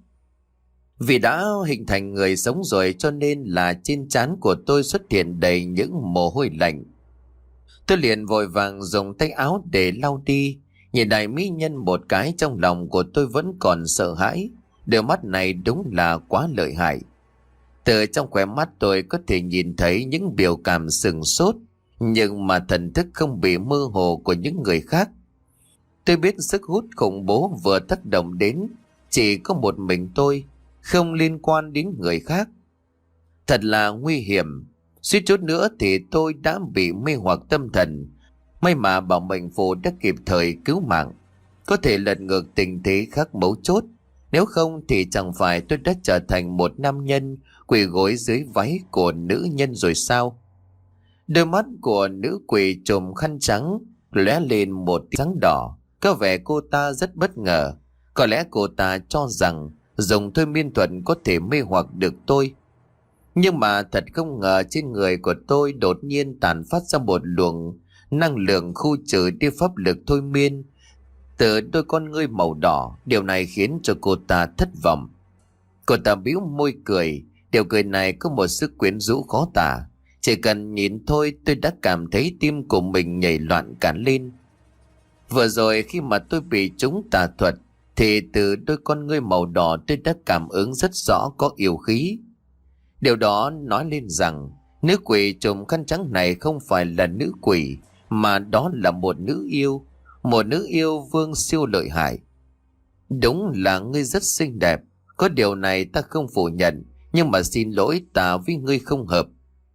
Vì đã hình thành người sống rồi cho nên là trên trán của tôi xuất hiện đầy những mồ hôi lạnh. Tôi liền vội vàng dùng tay áo để lau đi, nhìn đại mỹ nhân một cái trong lòng của tôi vẫn còn sợ hãi, đôi mắt này đúng là quá lợi hại. Từ trong khóe mắt tôi có thể nhìn thấy những biểu cảm sừng sốt, nhưng mà thần thức không bị mơ hồ của những người khác. Tôi biết sức hút khủng bố vừa tác động đến chỉ có một mình tôi, không liên quan đến người khác. Thật là nguy hiểm, suýt chút nữa thì tôi đã bị mê hoặc tâm thần. May mà bảo mệnh phù đã kịp thời cứu mạng, có thể lật ngược tình thế khác mấu chốt. Nếu không thì chẳng phải tôi đã trở thành một nam nhân quỳ gối dưới váy của nữ nhân rồi sao? Đôi mắt của nữ quỷ trùm khăn trắng lóe lên một tia sáng đỏ, có vẻ cô ta rất bất ngờ. Có lẽ cô ta cho rằng dùng thôi miên thuật có thể mê hoặc được tôi. Nhưng mà thật không ngờ trên người của tôi đột nhiên tàn phát ra một luồng năng lượng khu trừ đi pháp lực thôi miên từ đôi con ngươi màu đỏ. Điều này khiến cho cô ta thất vọng. Cô ta bĩu môi cười, điều cười này có một sức quyến rũ khó tả. Chỉ cần nhìn thôi tôi đã cảm thấy tim của mình nhảy loạn cả lên. Vừa rồi khi mà tôi bị trúng tà thuật thì từ đôi con ngươi màu đỏ tôi đã cảm ứng rất rõ có yêu khí. Điều đó nói lên rằng nữ quỷ trùm khăn trắng này không phải là nữ quỷ, mà đó là một nữ yêu, một nữ yêu vương siêu lợi hại. Đúng là ngươi rất xinh đẹp, có điều này ta không phủ nhận, nhưng mà xin lỗi, ta với ngươi không hợp.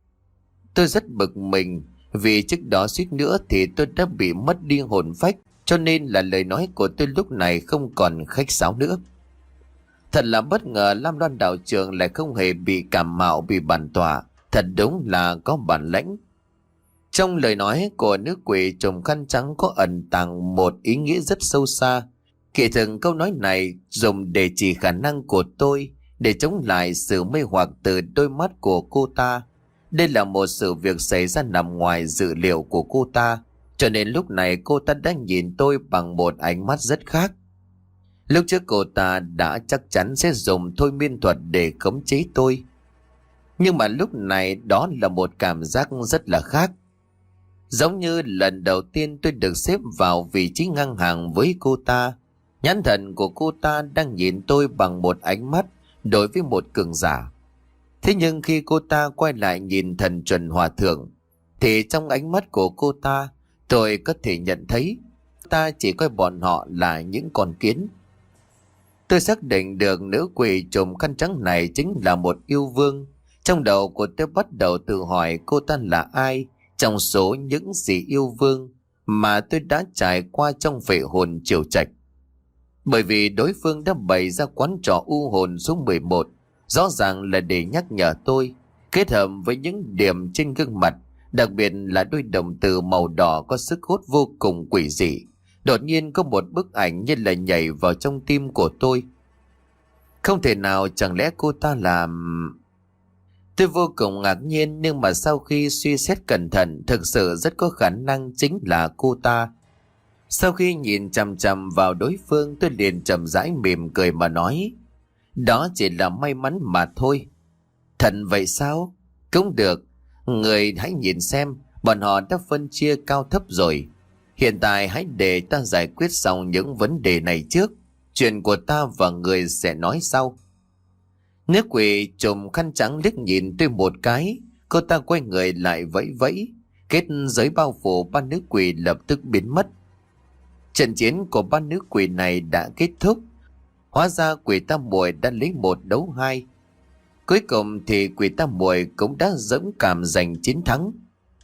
Tôi rất bực mình, vì trước đó suýt nữa thì tôi đã bị mất đi hồn phách, cho nên là lời nói của tôi lúc này không còn khách sáo nữa. Thật là bất ngờ Lam Loan đạo trưởng lại không hề bị cảm mạo, bị bản tỏa, thật đúng là có bản lãnh. Trong lời nói của nữ quỷ trùm khăn trắng có ẩn tàng một ý nghĩa rất sâu xa. Kỳ thực câu nói này dùng để chỉ khả năng của tôi để chống lại sự mê hoặc từ đôi mắt của cô ta. Đây là một sự việc xảy ra nằm ngoài dự liệu của cô ta, cho nên lúc này cô ta đã nhìn tôi bằng một ánh mắt rất khác. Lúc trước cô ta đã chắc chắn sẽ dùng thôi miên thuật để khống chế tôi, nhưng mà lúc này đó là một cảm giác rất là khác. Giống như lần đầu tiên tôi được xếp vào vị trí ngang hàng với cô ta. Nhãn thần của cô ta đang nhìn tôi bằng một ánh mắt đối với một cường giả. Thế nhưng khi cô ta quay lại nhìn thần chuẩn hòa thượng, thì trong ánh mắt của cô ta tôi có thể nhận thấy ta chỉ coi bọn họ là những con kiến. Tôi xác định được nữ quỷ trùm khăn trắng này chính là một yêu vương. Trong đầu của tôi bắt đầu tự hỏi cô ta là ai trong số những gì yêu vương mà tôi đã trải qua trong vệ hồn triều trạch. Bởi vì đối phương đã bày ra quán trò u hồn số mười một, rõ ràng là để nhắc nhở tôi, kết hợp với những điểm trên gương mặt, đặc biệt là đôi đồng tử màu đỏ có sức hút vô cùng quỷ dị, Đột nhiên có một bức ảnh như là nhảy vào trong tim của tôi. Không thể nào, chẳng lẽ cô ta làm... Tôi vô cùng ngạc nhiên, nhưng mà sau khi suy xét cẩn thận, thực sự rất có khả năng chính là cô ta. Sau khi nhìn chằm chằm vào đối phương, tôi liền chậm rãi mỉm cười mà nói, đó chỉ là may mắn mà thôi. Thật vậy sao? Cũng được. Người hãy nhìn xem, bọn họ đã phân chia cao thấp rồi. Hiện tại hãy để ta giải quyết xong những vấn đề này trước. Chuyện của ta và người sẽ nói sau. Nữ quỷ trùm khăn trắng liếc nhìn tôi một cái. Cô ta quay người lại vẫy vẫy. Kết giới bao phủ ba nữ quỷ lập tức biến mất. Trận chiến của ba nữ quỷ này đã kết thúc. Hóa ra quỷ tam muội đã lấy một đấu hai. Cuối cùng thì quỷ tam muội cũng đã dũng cảm giành chiến thắng.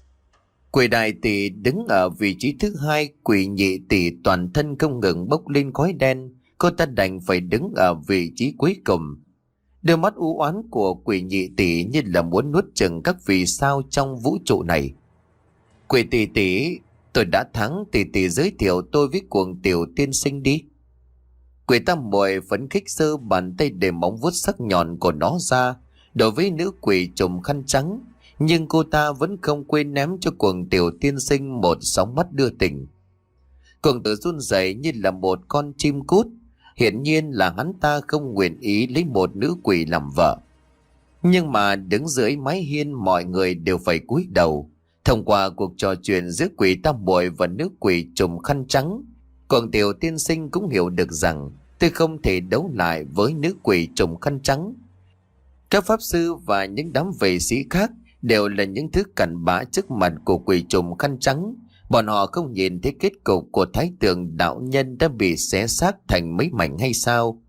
Quỷ đại tỷ đứng ở vị trí thứ hai, quỷ nhị tỷ toàn thân không ngừng bốc lên khói đen. Cô ta đành phải đứng ở vị trí cuối cùng. Đôi mắt u oán của quỷ nhị tỷ như là muốn nuốt chửng các vì sao trong vũ trụ này. Quỷ tỷ tỷ, tôi đã thắng, tỷ tỷ giới thiệu tôi với cuồng tiểu tiên sinh đi. Quỷ tam muội phấn khích giơ bàn tay để móng vuốt sắc nhọn của nó ra đối với nữ quỷ trùm khăn trắng, nhưng cô ta vẫn không quên ném cho cuồng tiểu tiên sinh một sóng mắt đưa tình. Cuồng tử run rẩy như là một con chim cút, hiển nhiên là hắn ta không nguyện ý lấy một nữ quỷ làm vợ. Nhưng mà đứng dưới mái hiên mọi người đều phải cúi đầu. Thông qua cuộc trò chuyện giữa quỷ tam muội và nữ quỷ trùm khăn trắng, cuồng tiểu tiên sinh cũng hiểu được rằng tôi không thể đấu lại với nữ quỷ trùm khăn trắng. Các pháp sư và những đám vệ sĩ khác đều là những thứ cặn bã trước mặt của quỷ trùm khăn trắng. Bọn họ không nhìn thấy kết cục của thái tượng đạo nhân đã bị xé xác thành mấy mảnh hay sao?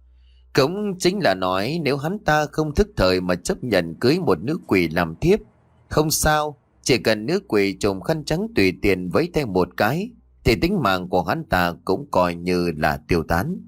Cũng chính là nói nếu hắn ta không thức thời mà chấp nhận cưới một nữ quỷ làm thiếp, không sao, chỉ cần nữ quỷ trùm khăn trắng tùy tiện vẫy tay một cái thì tính mạng của hắn ta cũng coi như là tiêu tán.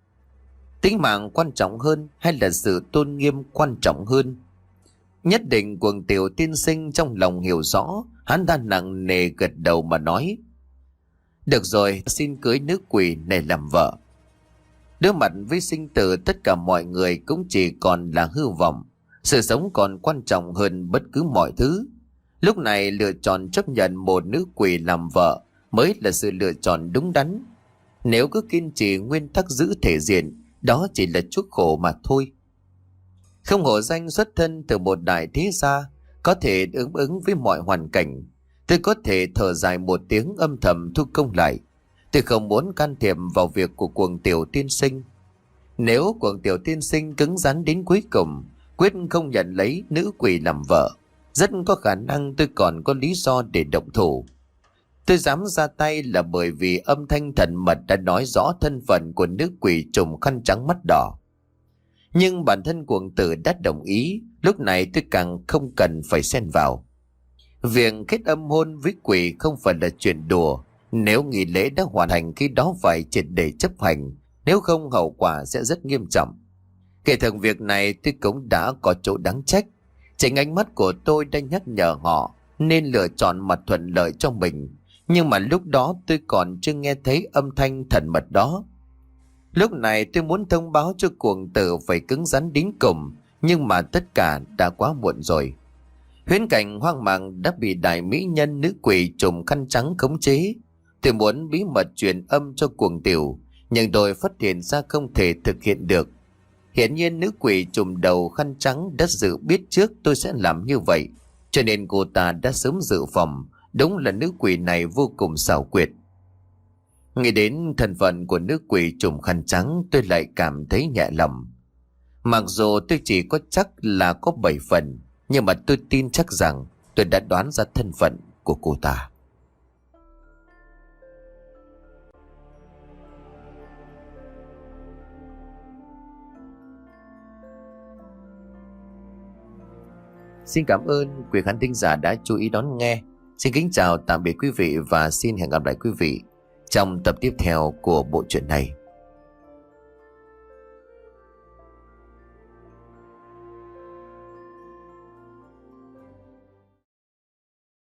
Tính mạng quan trọng hơn hay là sự tôn nghiêm quan trọng hơn? Nhất định cuồng tiểu tiên sinh trong lòng hiểu rõ, hắn ta nặng nề gật đầu mà nói, được rồi, xin cưới nữ quỷ này làm vợ. Đối mặt với sinh tử, tất cả mọi người cũng chỉ còn là hư vọng. Sự sống còn quan trọng hơn bất cứ mọi thứ. Lúc này lựa chọn chấp nhận một nữ quỷ làm vợ mới là sự lựa chọn đúng đắn. Nếu cứ kiên trì nguyên tắc giữ thể diện, đó chỉ là chuốc khổ mà thôi. Không hổ danh xuất thân từ một đại thế gia, có thể ứng ứng với mọi hoàn cảnh. Tôi có thể thở dài một tiếng âm thầm thu công lại. Tôi không muốn can thiệp vào việc của cuồng tiểu tiên sinh. Nếu cuồng tiểu tiên sinh cứng rắn đến cuối cùng, quyết không nhận lấy nữ quỷ làm vợ, rất có khả năng tôi còn có lý do để động thủ. Tôi dám ra tay là bởi vì âm thanh thần mật đã nói rõ thân phận của nữ quỷ trùm khăn trắng mắt đỏ. Nhưng bản thân cuồng tử đã đồng ý, lúc này tôi càng không cần phải xen vào. Việc kết âm hôn với quỷ không phải là chuyện đùa. Nếu nghi lễ đã hoàn thành, khi đó phải triệt để chấp hành, nếu không hậu quả sẽ rất nghiêm trọng. Kể thường việc này tôi cũng đã có chỗ đáng trách. Chính ánh mắt của tôi đã nhắc nhở họ nên lựa chọn mặt thuận lợi cho mình. Nhưng mà lúc đó tôi còn chưa nghe thấy âm thanh thần mật đó. Lúc này tôi muốn thông báo cho cuồng tử phải cứng rắn đến cùng, nhưng mà tất cả đã quá muộn rồi. Huyễn cảnh hoang mang đã bị đại mỹ nhân nữ quỷ trùm khăn trắng khống chế. Tôi muốn bí mật truyền âm cho cuồng tiểu, nhưng tôi phát hiện ra không thể thực hiện được. Hiển nhiên nữ quỷ trùm đầu khăn trắng đã dự biết trước tôi sẽ làm như vậy, cho nên cô ta đã sớm dự phòng. Đúng là nữ quỷ này vô cùng xảo quyệt. Nghĩ đến thân phận của nữ quỷ trùm khăn trắng, tôi lại cảm thấy nhẹ lòng. Mặc dù tôi chỉ có chắc là có bảy phần, nhưng mà tôi tin chắc rằng tôi đã đoán ra thân phận của cô ta. Xin cảm ơn quý khán thính giả đã chú ý đón nghe. Xin kính chào tạm biệt quý vị và xin hẹn gặp lại quý vị trong tập tiếp theo của bộ truyện này.